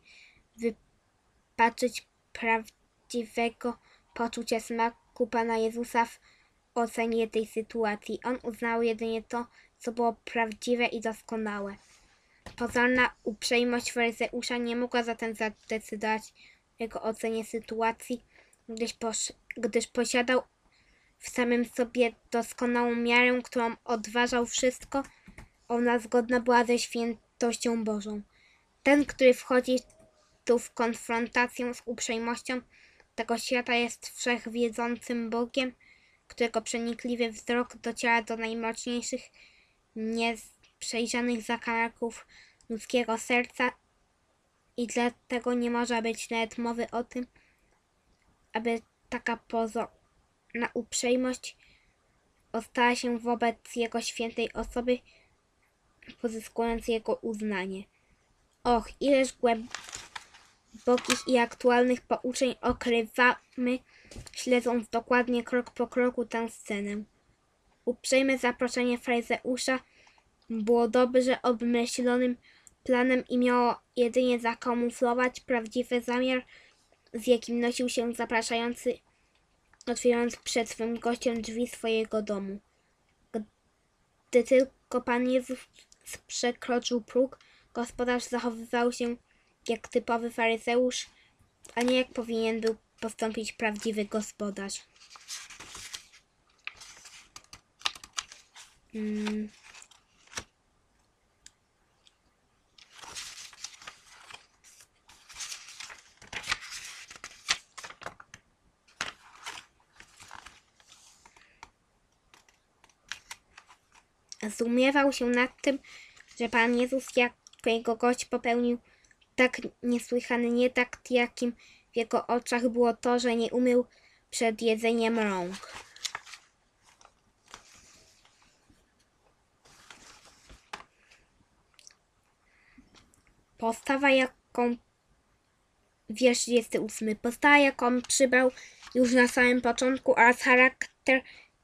wypaczyć prawdziwego poczucia smaku Pana Jezusa w ocenie tej sytuacji. On uznał jedynie to, co było prawdziwe i doskonałe. Pozorna uprzejmość faryzeusza nie mogła zatem zadecydować o jego ocenie sytuacji, gdyż posiadał w samym sobie doskonałą miarę, którą odważał wszystko. Ona zgodna była ze świętością Bożą. Ten, który wchodzi tu w konfrontację z uprzejmością tego świata, jest wszechwiedzącym Bogiem, którego przenikliwy wzrok dociera do najmroczniejszych, nieprzejrzanych zakamarków ludzkiego serca i dlatego nie może być nawet mowy o tym, aby taka pozorna uprzejmość ostała się wobec jego świętej osoby, pozyskując jego uznanie. Och, ileż głębokich i aktualnych pouczeń okrywamy, śledząc dokładnie krok po kroku tę scenę. Uprzejme zaproszenie faryzeusza było dobrze obmyślonym planem i miało jedynie zakamuflować prawdziwy zamiar, z jakim nosił się zapraszający, otwierając przed swym gościem drzwi swojego domu. Gdy tylko Pan Jezus przekroczył próg, gospodarz zachowywał się jak typowy faryzeusz, a nie jak powinien był postąpić prawdziwy gospodarz. Zdumiewał się nad tym, że Pan Jezus jako jego gość popełnił tak niesłychany nietakt, jakim w jego oczach było to, że nie umył przed jedzeniem rąk. Postawa, jaką wiersz 28. Postawa, jaką przybrał już na samym początku, oraz charakter,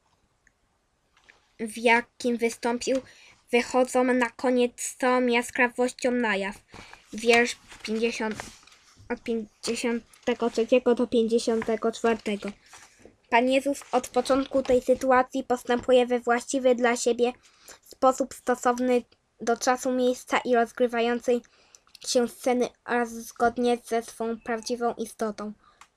w jakim wystąpił, wychodzą na koniec z całą jaskrawością na jaw. Wiersz 50, od 53 do 54. Pan Jezus od początku tej sytuacji postępuje we właściwy dla siebie sposób, stosowny do czasu, miejsca i rozgrywającej się sceny oraz zgodnie ze swą prawdziwą istotą.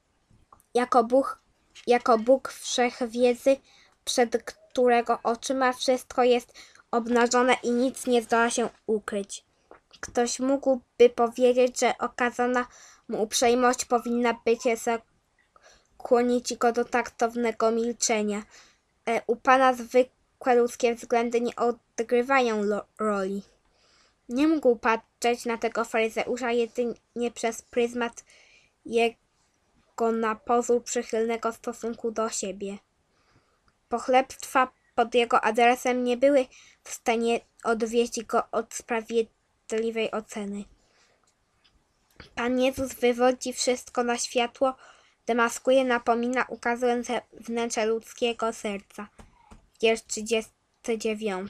Jako Bóg wszechwiedzy, przed którego oczyma wszystko jest obnażone i nic nie zdoła się ukryć. Ktoś mógłby powiedzieć, że okazana mu uprzejmość powinna być skłonić go do taktownego milczenia. U Pana zwykłe ludzkie względy nie odgrywają roli. Nie mógł patrzeć na tego faryzeusza jedynie przez pryzmat jego na pozór przychylnego stosunku do siebie. Pochlebstwa pod jego adresem nie były w stanie odwieść go od sprawiedliwej oceny. Pan Jezus wywodzi wszystko na światło, demaskuje, napomina, ukazując wnętrze ludzkiego serca. Wiersz 39.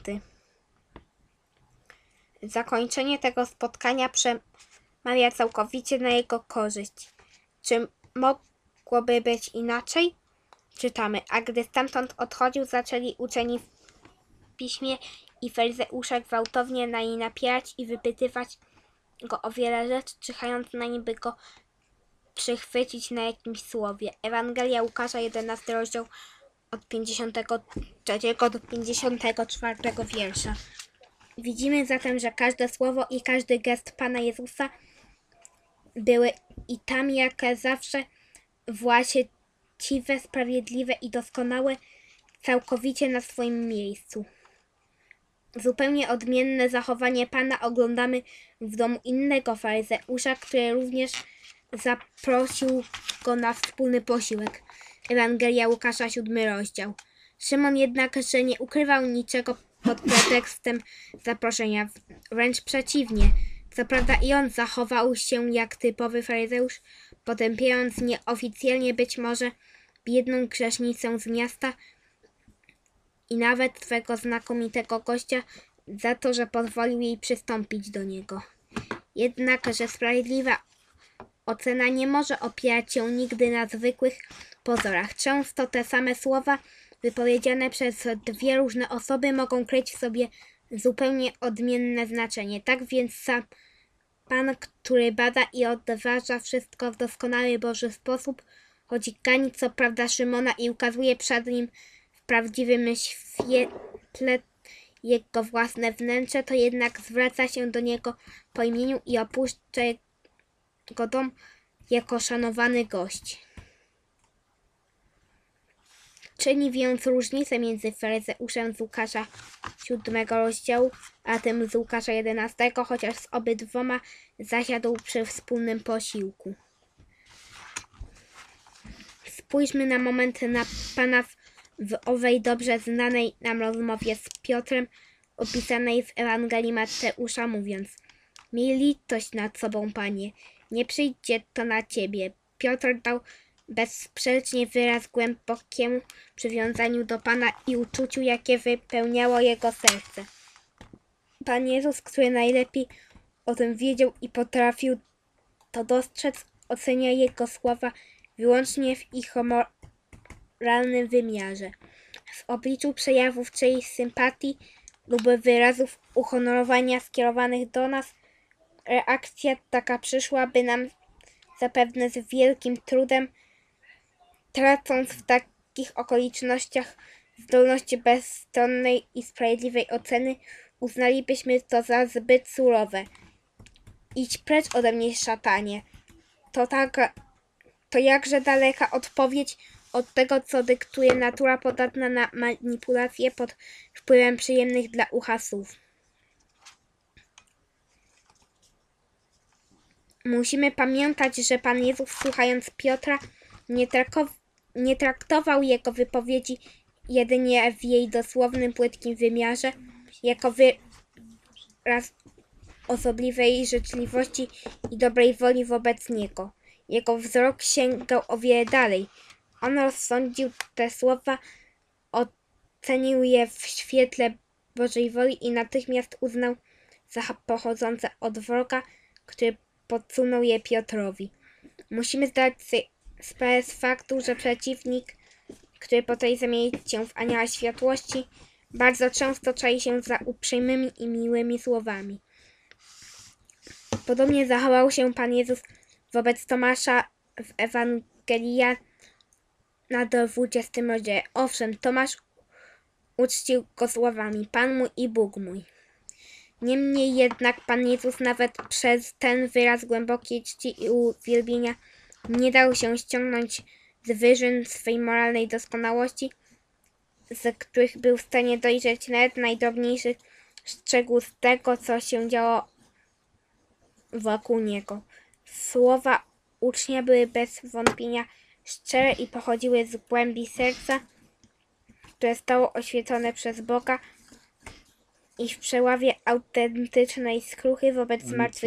Zakończenie tego spotkania przemawia całkowicie na jego korzyść. Czy mogłoby być inaczej? Czytamy, a gdy stamtąd odchodził, zaczęli uczeni w piśmie i faryzeusze gwałtownie na nie napierać i wypytywać go o wiele rzeczy, czyhając na nim, by go przychwycić na jakimś słowie. Ewangelia Łukasza, 11 rozdział od 53 do 54 wiersza. Widzimy zatem, że każde słowo i każdy gest Pana Jezusa były i tam jak zawsze właściwe, sprawiedliwe i doskonałe, całkowicie na swoim miejscu. Zupełnie odmienne zachowanie Pana oglądamy w domu innego faryzeusza, który również zaprosił go na wspólny posiłek. Ewangelia Łukasza, 7 rozdział. Szymon jednakże nie ukrywał niczego pod pretekstem zaproszenia, wręcz przeciwnie. Co prawda i on zachował się jak typowy faryzeusz, potępiając nieoficjalnie być może biedną grzesznicę z miasta i nawet swego znakomitego gościa za to, że pozwolił jej przystąpić do niego. Jednakże sprawiedliwa ocena nie może opierać się nigdy na zwykłych pozorach. Często te same słowa wypowiedziane przez dwie różne osoby, mogą kryć w sobie zupełnie odmienne znaczenie. Tak więc sam Pan, który bada i odważa wszystko w doskonały Boży sposób, choć gani co prawda Szymona i ukazuje przed nim w prawdziwym świetle jego własne wnętrze, to jednak zwraca się do niego po imieniu i opuszcza jego dom jako szanowany gość. Czyni więc różnicę między faryzeuszem z Łukasza 7 rozdziału, a tym z Łukasza 11, chociaż z obydwoma zasiadł przy wspólnym posiłku. Spójrzmy na moment na Pana w owej dobrze znanej nam rozmowie z Piotrem, opisanej w Ewangelii Mateusza, mówiąc: miej litość nad sobą, Panie, nie przyjdzie to na Ciebie. Piotr dał bezsprzecznie wyraz głębokiemu przywiązaniu do Pana i uczuciu, jakie wypełniało jego serce. Pan Jezus, który najlepiej o tym wiedział i potrafił to dostrzec, ocenia jego słowa wyłącznie w ich moralnym wymiarze. W obliczu przejawów czyjejś sympatii lub wyrazów uhonorowania skierowanych do nas, reakcja taka przyszłaby nam zapewne z wielkim trudem. Tracąc w takich okolicznościach zdolność bezstronnej i sprawiedliwej oceny, uznalibyśmy to za zbyt surowe. Idź precz ode mnie, szatanie. To jakże daleka odpowiedź od tego, co dyktuje natura podatna na manipulacje pod wpływem przyjemnych dla ucha słów. Musimy pamiętać, że Pan Jezus, słuchając Piotra, nie traktował jego wypowiedzi jedynie w jej dosłownym, płytkim wymiarze, jako wyraz osobliwej życzliwości i dobrej woli wobec niego. Jego wzrok sięgał o wiele dalej. On rozsądził te słowa, ocenił je w świetle Bożej woli i natychmiast uznał za pochodzące od wroga, który podsunął je Piotrowi. Musimy zdać sobie sprawę z faktu, że przeciwnik, który potrafi zamienić się w anioła światłości, bardzo często czai się za uprzejmymi i miłymi słowami. Podobnie zachował się Pan Jezus wobec Tomasza w Ewangelii na 20 rozdziale. Owszem, Tomasz uczcił go słowami: Pan mój i Bóg mój. Niemniej jednak Pan Jezus nawet przez ten wyraz głębokiej czci i uwielbienia nie dał się ściągnąć z wyżyn swej moralnej doskonałości, z których był w stanie dojrzeć nawet najdrobniejszy szczegół z tego, co się działo wokół niego. Słowa ucznia były bez wątpienia szczere i pochodziły z głębi serca, które zostało oświecone przez Boga, i w przejawie autentycznej skruchy wobec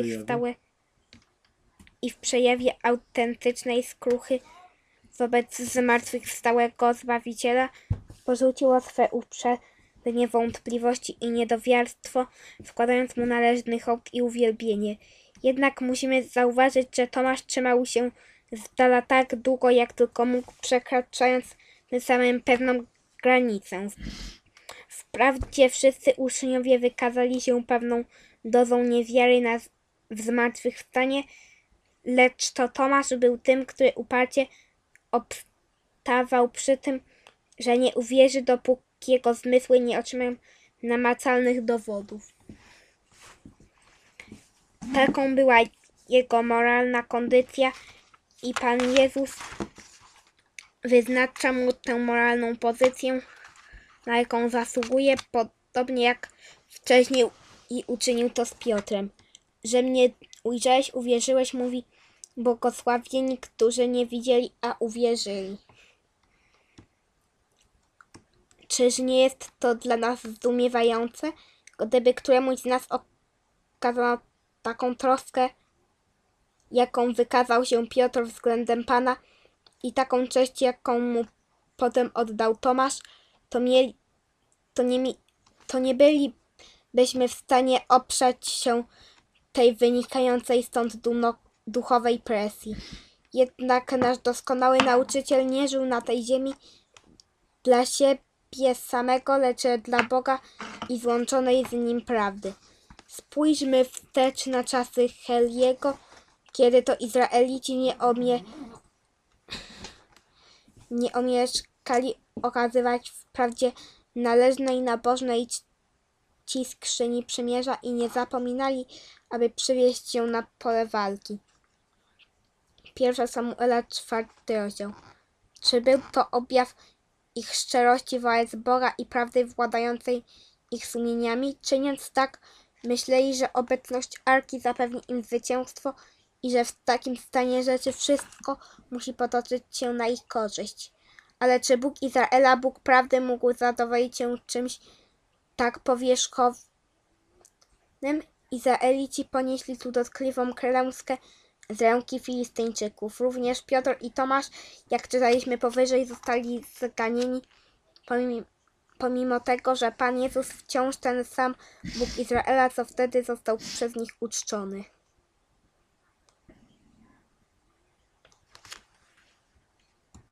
zmartwychwstałego Zbawiciela porzuciło swe uprzednie wątpliwości i niedowiarstwo, wkładając mu należny hołd i uwielbienie. Jednak musimy zauważyć, że Tomasz trzymał się z dala tak długo, jak tylko mógł, przekraczając tym samym pewną granicę. Wprawdzie wszyscy uczniowie wykazali się pewną dozą niewiary w zmartwychwstanie, lecz to Tomasz był tym, który uparcie obstawał przy tym, że nie uwierzy, dopóki jego zmysły nie otrzymają namacalnych dowodów. Taką była jego moralna kondycja i Pan Jezus wyznacza mu tę moralną pozycję, na jaką zasługuje, podobnie jak wcześniej i uczynił to z Piotrem. Że mnie ujrzałeś, uwierzyłeś, mówi: błogosławieni, którzy nie widzieli, a uwierzyli. Czyż nie jest to dla nas zdumiewające, gdyby któremuś z nas okazano taką troskę, jaką wykazał się Piotr względem Pana, i taką cześć, jaką mu potem oddał Tomasz, to nie bylibyśmy w stanie oprzeć się tej wynikającej stąd duchowej presji. Jednak nasz doskonały nauczyciel nie żył na tej ziemi dla siebie siebie samego, lecz dla Boga i złączonej z Nim prawdy. Spójrzmy wstecz na czasy Heliego, kiedy to Izraelici nie omieszkali okazywać wprawdzie należnej nabożnej czci skrzyni przymierza i nie zapominali, aby przywieźć ją na pole walki. 1 Samuela 4 rozdział. Czy był to objaw ich szczerości wobec Boga i prawdy władającej ich sumieniami? Czyniąc tak, myśleli, że obecność Arki zapewni im zwycięstwo i że w takim stanie rzeczy wszystko musi potoczyć się na ich korzyść. Ale czy Bóg Izraela, Bóg prawdy, mógł zadowolić się czymś tak powierzchownym? Izraelici ponieśli tu dotkliwą klęskę z ręki Filistyńczyków. Również Piotr i Tomasz, jak czytaliśmy powyżej, zostali zganieni, pomimo tego, że Pan Jezus wciąż ten sam Bóg Izraela, co wtedy został przez nich uczczony.